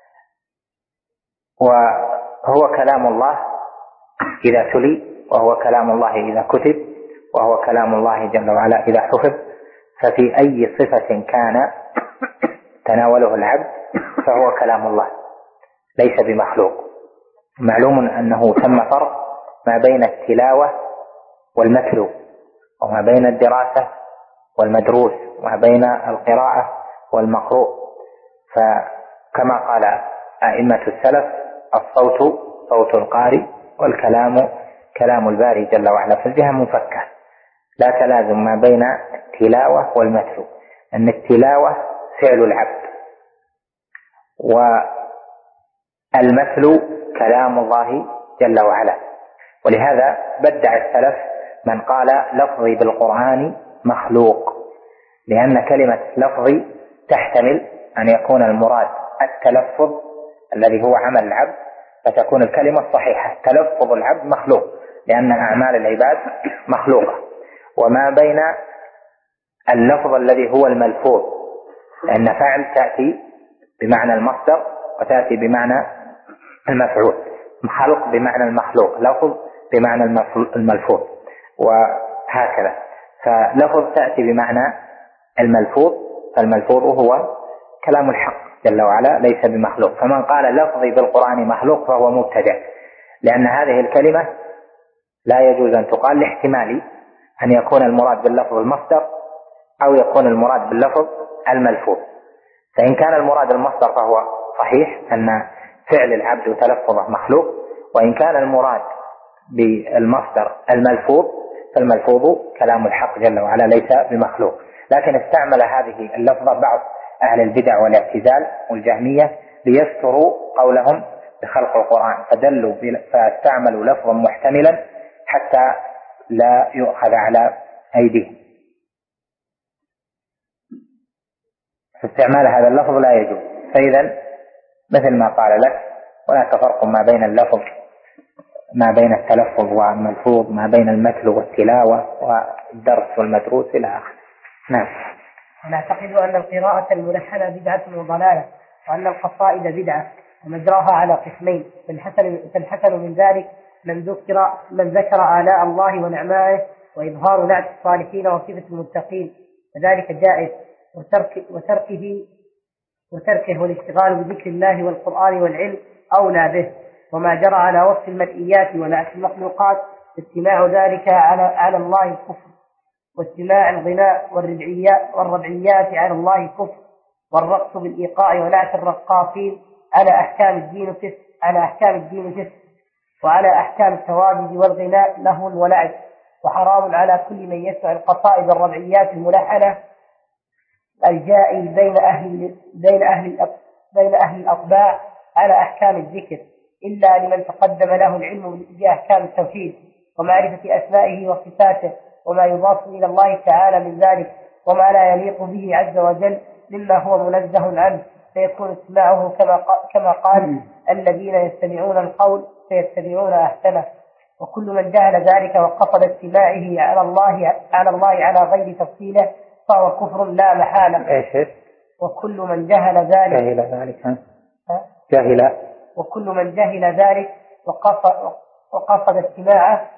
وهو كلام الله إذا تلي، وهو كلام الله إذا كتب، وهو كلام الله جل وعلا إذا حفظ. ففي أي صفة كان تناوله العبد فهو كلام الله ليس بمخلوق. معلوم أنه تم فرق ما بين التلاوة والمتلو، وما بين الدراسة والمدروس، وما بين القراءة والمقروء. فكما قال أئمة السلف الصوت صوت القارئ والكلام كلام الباري جل وعلا، في الجهة منفكة، لا تلازم ما بين التلاوة والمتلو، أن التلاوة فعل العبد والمتلو كلام الله جل وعلا. ولهذا بدع السلف من قال لفظي بالقرآن مخلوق، لأن كلمة لفظي تحتمل أن يكون المراد التلفظ الذي هو عمل العبد، فتكون الكلمة الصحيحة تلفظ العبد مخلوق، لأن أعمال العباد مخلوقة. وما بين اللفظ الذي هو الملفوظ، لأن فعل تأتي بمعنى المصدر وتأتي بمعنى المفعول، خلق بمعنى المخلوق، لفظ بمعنى الملفوظ، وهكذا. فلفظ تأتي بمعنى الملفوظ، فالملفوظ هو كلام الحق جل وعلا ليس بمخلوق. فمن قال لفظي بالقرآن مخلوق فهو مبتدع، لأن هذه الكلمة لا يجوز أن تقال لاحتمال أن يكون المراد باللفظ المصدر أو يكون المراد باللفظ الملفوظ. فإن كان المراد المصدر فهو صحيح أن فعل العبد وتلفظه مخلوق، وإن كان المراد بالمصدر الملفوظ فالملفوظ كلام الحق جل وعلا ليس بمخلوق. لكن استعمل هذه اللفظة بعض أهل البدع والاعتزال والجهمية ليستروا قولهم بخلق القرآن، فاستعملوا لفظا محتملا حتى لا يؤخذ على أيديهم. فاستعمال هذا اللفظ لا يجوز. فإذا مثل ما قال لك هناك فرق ما بين اللفظ، ما بين التلفظ والملفوظ، ما بين المتلو والتلاوة والدرس والمدروس إلى آخره. نعم. ونعتقد أن القراءة الملحنة بدعة وضلالة، وأن القصائد بدعة ومجراها على قسمين، فالحسن من ذلك من ذكر آلاء الله ونعمائه وإظهار نعت الصالحين وصفة المتقين، وذلك جائز، وتركه والاشتغال بذكر الله والقرآن والعلم أولى به. وما جرى على وصف المرئيات ونعت المخلوقات استماع ذلك على الله الكفر، واستماع الغناء والربعيات على الله كفر، والرقص بالإيقاع ونعت الرقاصين على أحكام الدين جسم، وعلى أحكام التواجد والغناء لهو ولعب، وحرام على كل من يسمع القصائد الربعيات الملحنة الجائي بين أهل الأطباع على أحكام الذكر، إلا لمن تقدم له العلم بأحكام التوحيد ومعرفة أسمائه وصفاته وما يضاف إلى الله تعالى من ذلك، وما لا يليق به عز وجل مما هو منزه عنه، فيكون استماعه كما قال الذين يستمعون القول فيتبعون أحسنه. وكل من جهل ذلك وقصد استماعه على الله على غير تفصيله فهو كفر لا محالة. إيش؟ وكل من جهل ذلك جهل وكل من جهل ذلك وقصد استماعه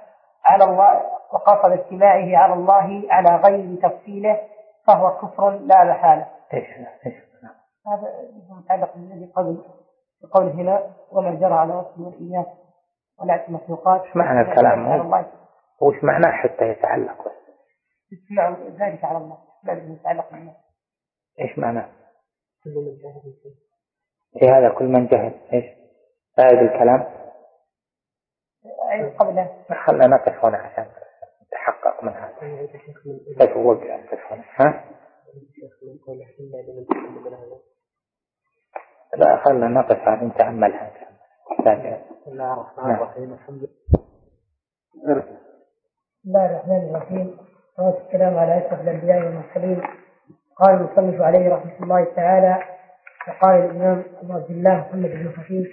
على الله على غير تفصيله فهو كفر لا محالة. هذا متعلق بالذي قبل هنا وما جرى على وصف الإياه ولا المخلوقات. ايش معنى الكلام؟ وش معناه حتى يتعلق؟ استماع ذلك على الله لازم يتعلق بالله. ايش معناه؟ كل من جهل. ايه هذا كل من جهل؟ ايش؟ هذا الكلام؟ أي قبله. خلنا نقف هنا عشان نتحقق من هذا. كيف وقع نقف هنا؟ ها؟ لا خلنا نقف عشان نتأمل هذا. بسم الله الرحمن الرحيم. والسلام على أشرف الأنبياء والمرسلين. قال المصنف عليه رحمة الله تعالى وقال الإمام أبو عبد الله محمد بن خفيف: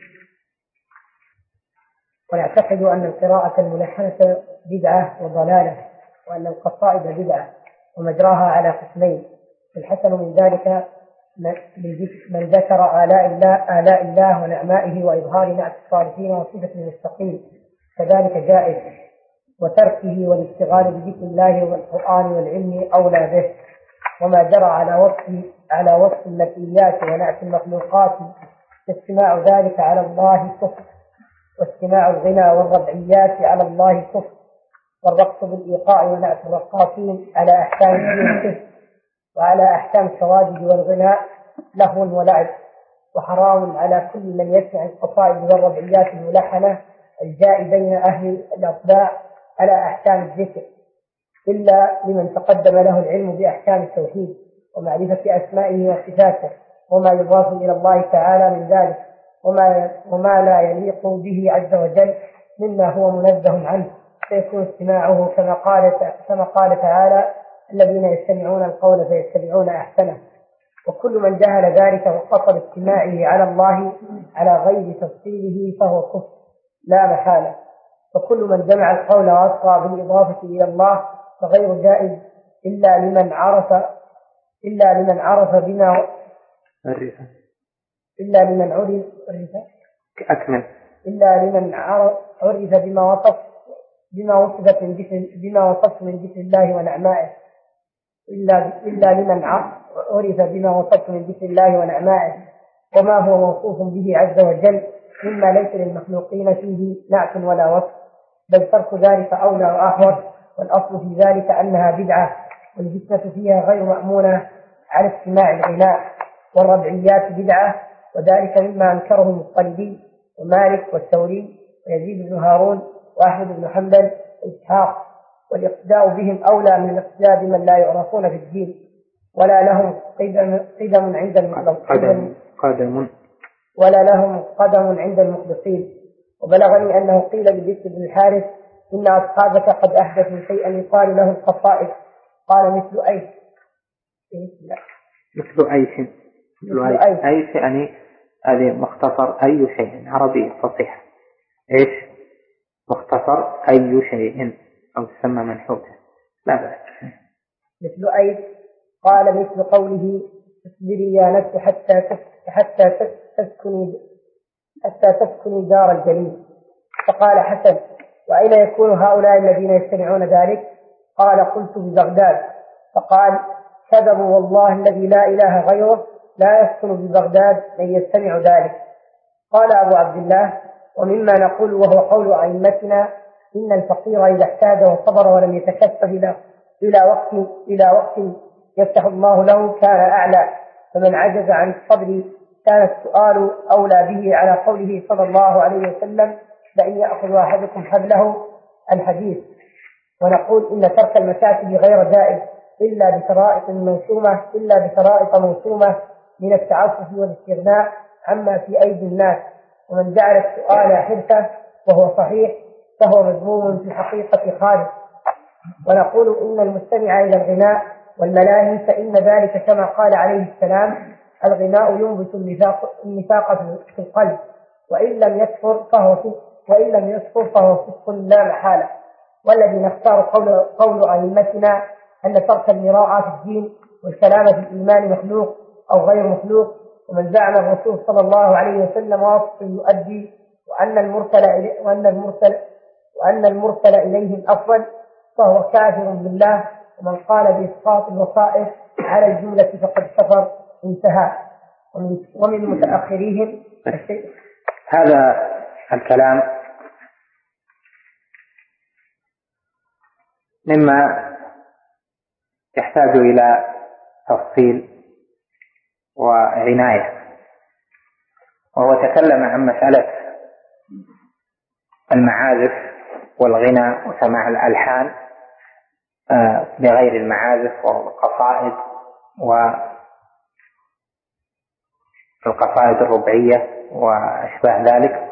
ويعتقد أن القراءة الملحنة بدعة وضلالة، وأن القصائد بدعة ومجراها على قسمين. الحسن من ذلك من ذكر آلاء الله ونعمائه وإظهار نعت الصالحين وصفة المستقيم كذلك جائز، وتركه والاشتغال بذكر الله والقرآن والعلم أولى به. وما جرى على وصف المرئيات ونعت المخلوقات استماع ذلك على الله كفر، واستماع الغنى والربعيات على الله كفر، والرقص بالإيقاع ونعت الرقاصين على أحكام الكفر، وعلى أحكام الشواذب والغناء لهو ولعب، وحرام على كل من يسمع القصائد والربعيات الملحنة الجاء بين أهل الأطباع على أحكام الذكر، إلا لمن تقدم له العلم بأحكام التوحيد ومعرفة أسمائه وصفاته وما يضاف إلى الله تعالى من ذلك، وما لا يليق به عز وجل مما هو منزه عنه، فيكون استماعه كما قال تعالى: الذين يستمعون القول فيتبعون أحسنه. وكل من جهل ذلك وقصد استماعه على الله على غير تفصيله فهو كفر لا محالة. وكل من جمع القول وأصغى بالإضافة إلى الله فغير جائز إلا لمن عرف بما وصف من ذكر الله ونعمائه، إلا لمن عرف بما وصف من ذكر الله ونعمائه وما هو موصوف به عز وجل مما ليس للمخلوقين فيه نعت ولا وصف، بل ترك ذلك أولى وأحوط. والأصل في ذلك أنها بدعة، والفتنة فيها غير مأمونة على استماع الغناء والربعيات بدعة، وذلك مما أنكره المطلبي ومالك والثوري ويزيد بن هارون وأحمد بن حنبل وإسحاق، والاقتداء بهم أولى من الاقتداء بمن لا يعرفون في الدين ولا لهم قدم عند المخلصين. وبلغني أنه قيل لبشر بن الحارث: إن أصحابك قد أحدثوا شيئا يقال له القصائد، قال: مثل أيش؟ مثل أيش يعني هذه مختصر أي شيء عربي فصيح. إيش مختصر أي شيء أو تسمى منحوتا لا بأس. مثل أيش قال: مثل قوله: اصبري يا نفس حتى تسكني دار الجليل. فقال حسن: وأين يكون هؤلاء الذين يستمعون ذلك؟ قال: قلت: ببغداد. فقال: كذبوا والله الذي لا إله غيره، لا يسكن ببغداد من يستمع ذلك. قال أبو عبد الله: ومما نقول وهو قول أئمتنا: إن الفقير إذا احتاج وصبر ولم يتكفف إلى وقت يفتح الله له كان أعلى، فمن عجز عن الصبر كان السؤال أولى به، على قوله صلى الله عليه وسلم: لأن يأخذ أحدكم حبله الحديث. ونقول إن ترك المكاتب غير جائز إلا بشرائط موسومة من التعفف والاستغناء عما في أيدي الناس. ومن جعل السؤال حرفة وهو صحيح فهو مذموم في الحقيقة خالص. ونقول إن المستمع إلى الغناء والملاهي فإن ذلك كما قال عليه السلام: الغناء ينبت النفاق في القلب، وإن لم يكفر فهو فسق لا محالة. والذي نختار قول أئمتنا أن ترك المراءة في الدين والكلام في الإيمان مخلوق أو غير مخلوق، ومن زعم الرسول صلى الله عليه وسلم وصف يؤدي وأن المرسل إليه الأفضل فهو كافر بالله، ومن قال بإسقاط الوصائف على الجملة فقد كفر. انتهى. ومن متأخريهم هذا الكلام مما يحتاج إلى تفصيل وعناية، وهو تكلم عن مسألة المعازف والغنى وسماع الألحان بغير المعازف والقصائد والقصائد الربعية وأشباه ذلك،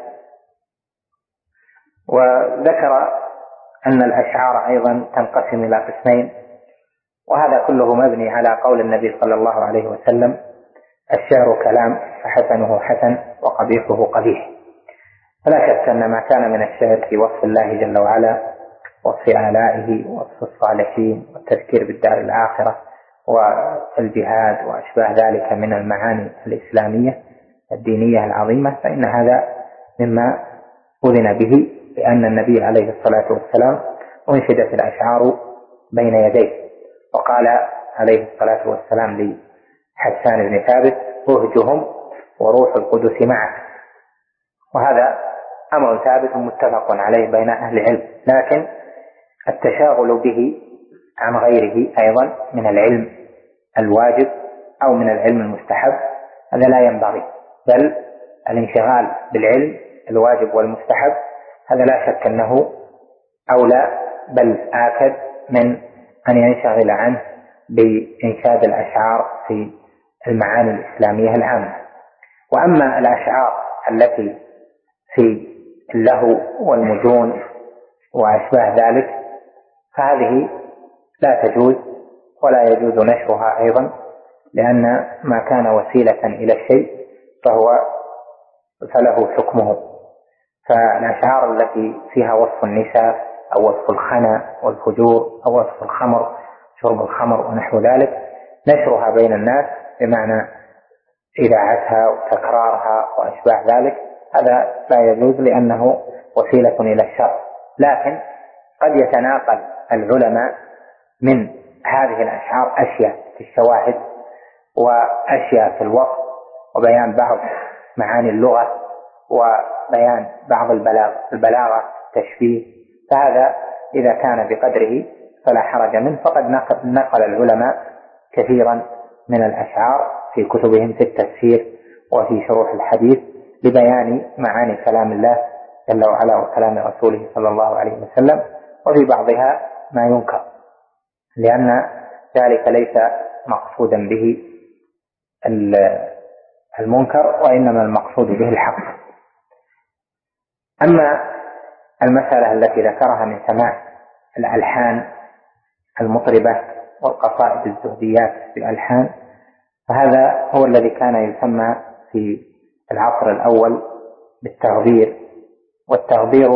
وذكر أن الأشعار أيضا تنقسم إلى قسمين، وهذا كله مبني على قول النبي صلى الله عليه وسلم: الشعر كلام فحسنه حسن وقبيحه قبيح. فلا شك أن ما كان من الشعر في وصف الله جل وعلا، وصف آلائه، وصف الصالحين، والتذكير بالدار الآخرة، والجهاد وأشباه ذلك من المعاني الإسلامية الدينية العظيمة، فإن هذا مما أذن به، لأن النبي عليه الصلاة والسلام أنشدت الأشعار بين يديه، وقال عليه الصلاة والسلام لحسان بن ثابت: أهجهم وروح القدس معك. وهذا أمر ثابت متفق عليه بين أهل العلم، لكن التشاغل به عن غيره أيضا من العلم الواجب أو من العلم المستحب هذا لا ينبغي، بل الانشغال بالعلم الواجب والمستحب هذا لا شك أنه أولى بل آكد من أن ينشغل عنه بإنشاد الأشعار في المعاني الإسلامية العامة. وأما الأشعار التي في اللهو والمجون وأشباه ذلك فهذه لا تجوز ولا يجوز نشرها أيضا، لأن ما كان وسيلة إلى الشيء فله حكمه. فالأشعار التي فيها وصف النساء أو وصف الخنا والفجور أو وصف الخمر، شرب الخمر ونحو ذلك، نشرها بين الناس بمعنى إذاعتها وتكرارها وأشباه ذلك هذا لا يجوز، لأنه وسيلة إلى الشر. لكن قد يتناقل العلماء من هذه الأشعار أشياء في الشواهد وأشياء في الوصف وبيان بعض معاني اللغة وبيان بعض البلاغة التشبيه، فهذا إذا كان بقدره فلا حرج منه. فقد نقل العلماء كثيرا من الأشعار في كتبهم في التفسير وفي شروح الحديث لبيان معاني كلام الله جل وعلا وكلام رسوله صلى الله عليه وسلم، وفي بعضها ما ينكر، لأن ذلك ليس مقصودا به المنكر، وإنما المقصود به الحق. أما المسألة التي ذكرها من سماع الألحان المطربة والقصائد الزهديات بالألحان، فهذا هو الذي كان يسمى في العصر الأول بالتغبير، والتغبير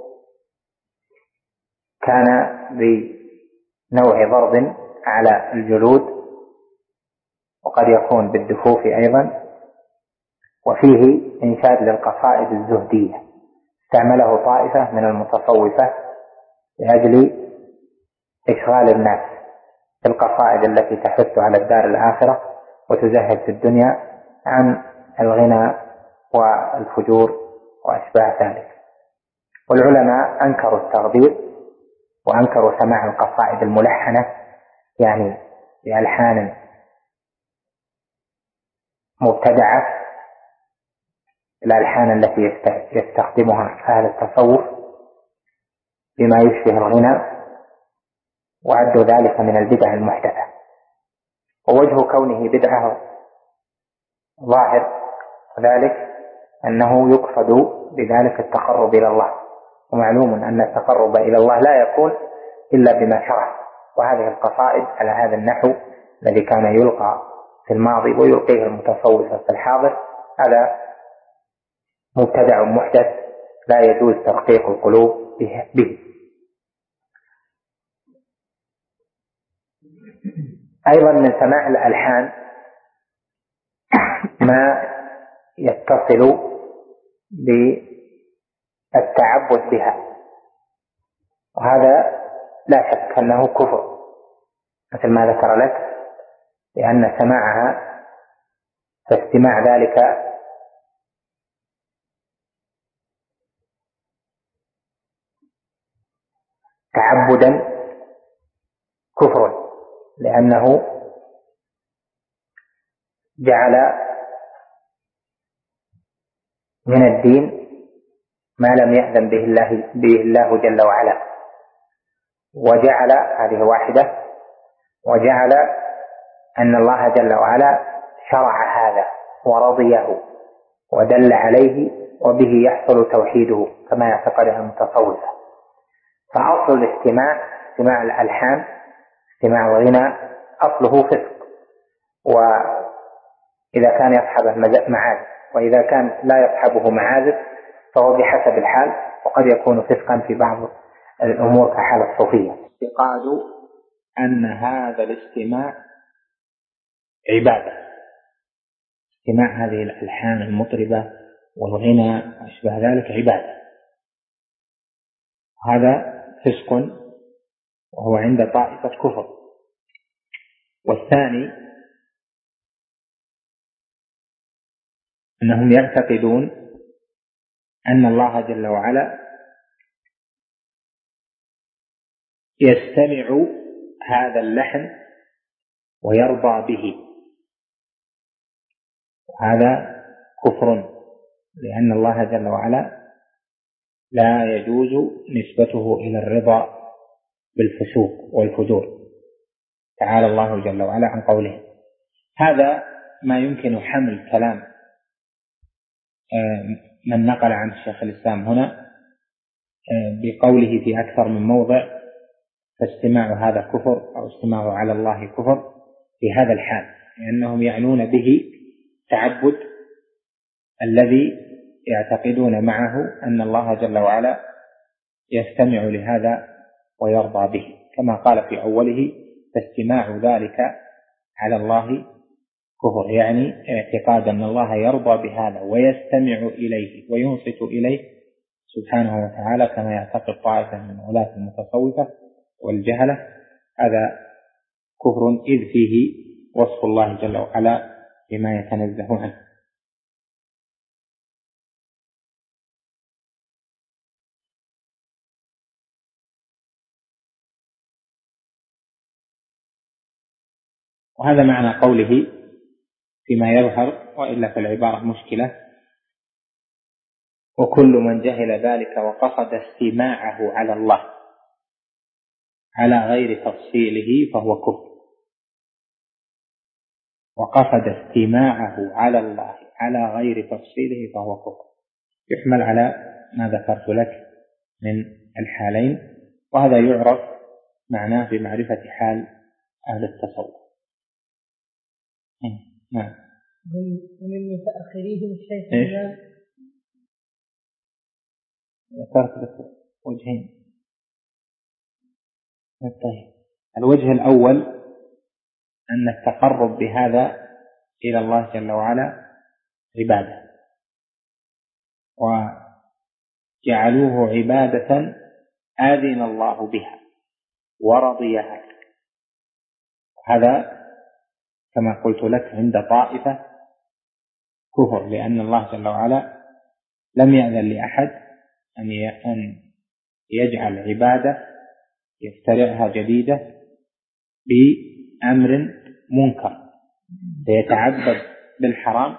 كان بنوع ضرب على الجلود، وقد يكون بالدفوف أيضا، وفيه إنشاد للقصائد الزهدية استعمله طائفة من المتصوفة لأجل إشغال الناس بالقصائد التي تحث على الدار الآخرة وتزهد في الدنيا عن الغنى والفجور وأشباه ذلك. والعلماء أنكروا التغبير وأنكروا سماع القصائد الملحنة، يعني بألحان مبتدعة، الألحان التي يستخدمها أهل التصوف بما يشبه الغنى، وعدوا ذلك من البدع المحدثة. ووجه كونه بدعة ظاهر ذلك أنه يقصد بذلك التقرب إلى الله، ومعلوم أن التقرب إلى الله لا يكون إلا بما شرع. وهذه القصائد على هذا النحو الذي كان يلقى في الماضي ويلقيه المتصوفة في الحاضر هذا مبتدع محدث لا يجوز ترقيق القلوب به. أيضا من سماع الألحان ما يتصل بالتعبد بها، وهذا لا شك أنه كفر، مثل ما ذكر لك، لأن سماعها فاستماع ذلك تعبدا كفر، لأنه جعل من الدين ما لم يأذن به الله جل وعلا، وجعل هذه واحدة، وجعل أن الله جل وعلا شرع هذا ورضيه ودل عليه وبه يحصل توحيده كما يعتقده المتصوفة. فأصل الاستماع، استماع الألحان، استماع الغنى، أصله فسق، وإذا كان يصحبه معازف، وإذا كان لا يصحبه معازف فهو بحسب الحال، وقد يكون فسقا في بعض الأمور كحال الصوفية. اعتقاد أن هذا الاستماع عبادة، استماع هذه الألحان المطربة والغنى وأشبه ذلك عبادة، هذا فسق وهو عند طائفة كفر. والثاني أنهم يعتقدون أن الله جل وعلا يستمع هذا اللحن ويرضى به، هذا كفر، لأن الله جل وعلا لا يجوز نسبته إلى الرضا بالفسوق والفجور، تعالى الله جل وعلا عن قوله. هذا ما يمكن حمل كلام من نقل عن الشيخ الإسلام هنا بقوله في أكثر من موضع فاستماع هذا كفر أو استماع على الله كفر في هذا الحال، لأنهم يعنون به تعبد الذي يعتقدون معه أن الله جل وعلا يستمع لهذا ويرضى به، كما قال في أوله فاستماع ذلك على الله كفر، يعني اعتقاد أن الله يرضى بهذا ويستمع إليه وينصت إليه سبحانه وتعالى، كما يعتقد طائفة من غلاة المتصوفة والجهلة. هذا كفر إذ فيه وصف الله جل وعلا بما يتنزه عنه. وهذا معنى قوله فيما يظهر، وإلا في العبارة مشكلة: وكل من جهل ذلك وقصد استماعه على الله على غير تفصيله فهو كفر. وقصد استماعه على الله على غير تفصيله فهو كفر، يحمل على ما ذكرت لك من الحالين، وهذا يعرف معناه بمعرفة حال أهل التصوف. نعم. ومن متأخريهم الشيخ الإمام. ذكرت لك وجهين. طيب، الوجه الأول أن التقرب بهذا إلى الله جل وعلا عبادة، وجعلوه عبادة آذن الله بها ورضيها. هذا كما قلت لك عند طائفة كفر، لأن الله جل وعلا لم يأذن لأحد أن يجعل عبادة يخترعها جديدة بأمر منكر، فيتعبد بالحرام.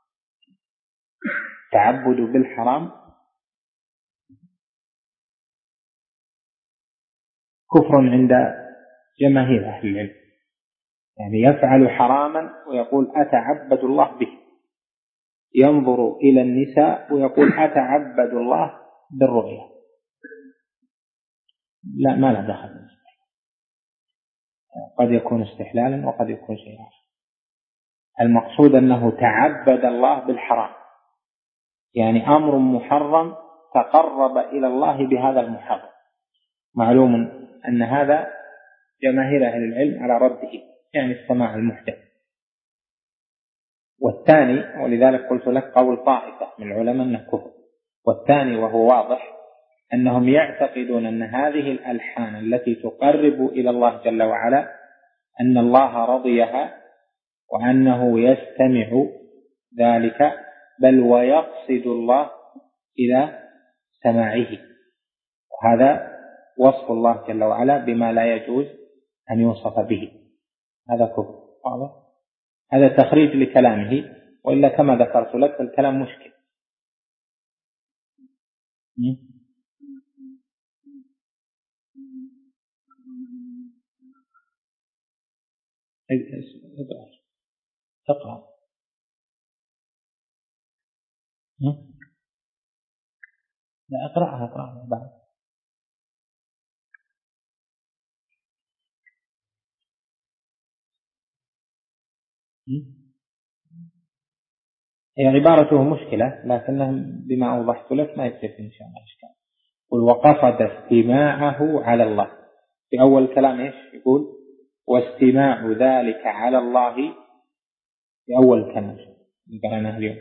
تعبد بالحرام كفر عند جماهير أهل العلم، يعني يفعل حراما ويقول أتعبد الله به، ينظر إلى النساء ويقول أتعبد الله بالرؤية. لا، ما له دخل، قد يكون استحلالا وقد يكون شيئا آخر. المقصود أنه تعبد الله بالحرام، يعني أمر محرم تقرب إلى الله بهذا المحرم. معلوم أن هذا جماهير أهل العلم على رده، يعني السماع المحدث. والثاني، ولذلك قلت لك قول طائفة من العلماء أنه كفر، والثاني وهو واضح أنهم يعتقدون أن هذه الألحان التي تقرب إلى الله جل وعلا أن الله رضيها وأنه يستمع ذلك، بل ويقصد الله إلى سماعه، وهذا وصف الله جل وعلا بما لا يجوز أن يوصف به، هذا كفر. هذا تخريج لكلامه، وإلا كما ذكرت لك الكلام مشكل. تقرأ لا أقرأها بعد. هي عبارته مشكلة، لكنهم بما أوضحت لك ما يكتب إن شاء الله إشكال. قل وقصد استماعه على الله. في أول كلام إيش يقول؟ واستماع ذلك على الله. في أول كلام قرأناه اليوم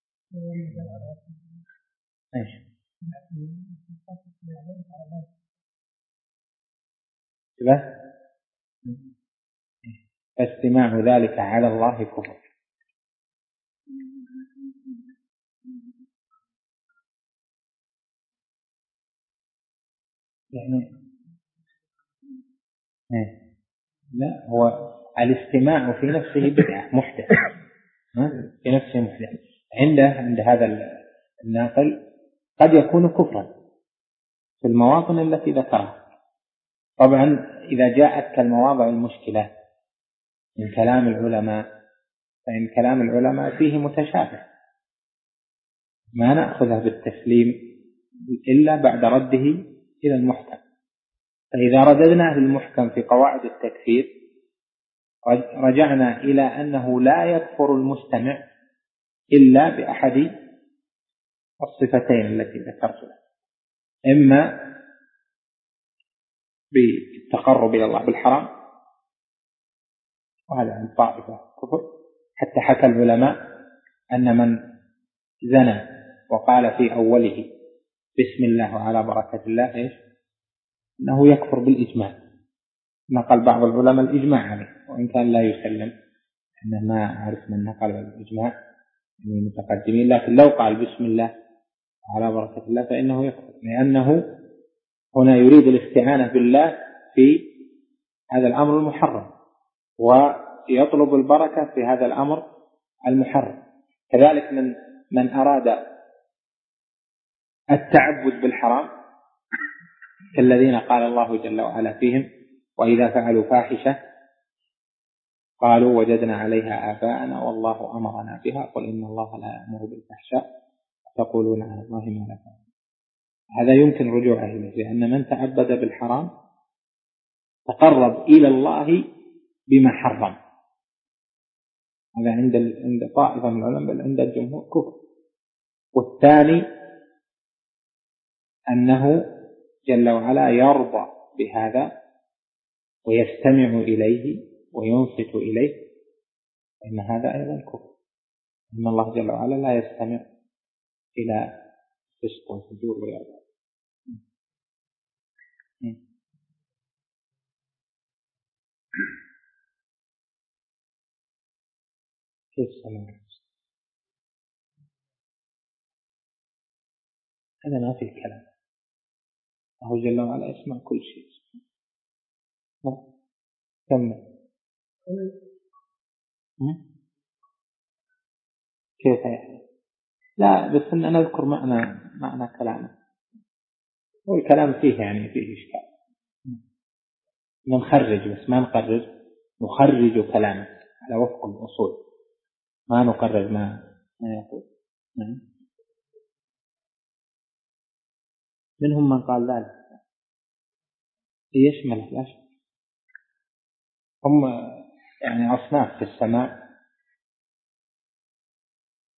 إيش؟ فاستماع ذلك على الله كفر. يعني لا، هو الاستماع في نفسه بدعة محدث، في نفسه محدث. عند هذا الناقل قد يكون كفرا في المواطن التي ذكرها. طبعا إذا جاءت كالمواضع المشكلة من كلام العلماء، فإن كلام العلماء فيه متشابه ما نأخذه بالتسليم إلا بعد رده إلى المحكم. فإذا رددناه للمحكم في قواعد التكفير رجعنا إلى أنه لا يكفر المستمع إلا بأحد الصفتين التي ذكرتها، إما بالتقرب إلى الله بالحرام، وهذا عن طائفة كفر. حتى حكى العلماء أن من زنى وقال في أوله بسم الله وعلى بركة الله إيش؟ أنه يكفر بالإجماع. نقل بعض العلماء الإجماع عليه، وإن كان لا يسلم، أنه ما أعرف من نقل الإجماع من المتقدمين، لكن لو قال بسم الله وعلى بركة الله فإنه يكفر، لأنه هنا يريد الاستعانة بالله في هذا الأمر المحرم، ويطلب البركة في هذا الأمر المحرم. كذلك من أراد التعبد بالحرام كالذين قال الله جل وعلا فيهم وإذا فعلوا فاحشة قالوا وجدنا عليها آباءنا والله أمرنا بها قل إن الله لا يأمر بالفحشاء تقولون على الله ما لا تعلمون. هذا يمكن رجوعه إليه، لأن من تعبد بالحرام تقرب إلى الله بما حرم. هذا عند طائفة من العلماء، بل عند الجمهور كفر. والثاني أنه جل وعلا يرضى بهذا ويستمع إليه وينصت إليه، إن هذا أيضا كفر. إن الله جل وعلا لا يستمع إلى فسق وفجور ويرضى. كيف سمع؟ هذا ما في الكلام. الله جل وعلا يسمع كل شيء. كمل. كيف يعني؟ لا، بس أن نذكر معنى كلامه، والكلام فيه يعني فيه إشكال. نخرج بس ما نقرر، نخرج كلامه على وفق الأصول، ما نقرر ما يقول. منهم من قال ذلك يشمل الأشياء. هم يعني أصناف في السماع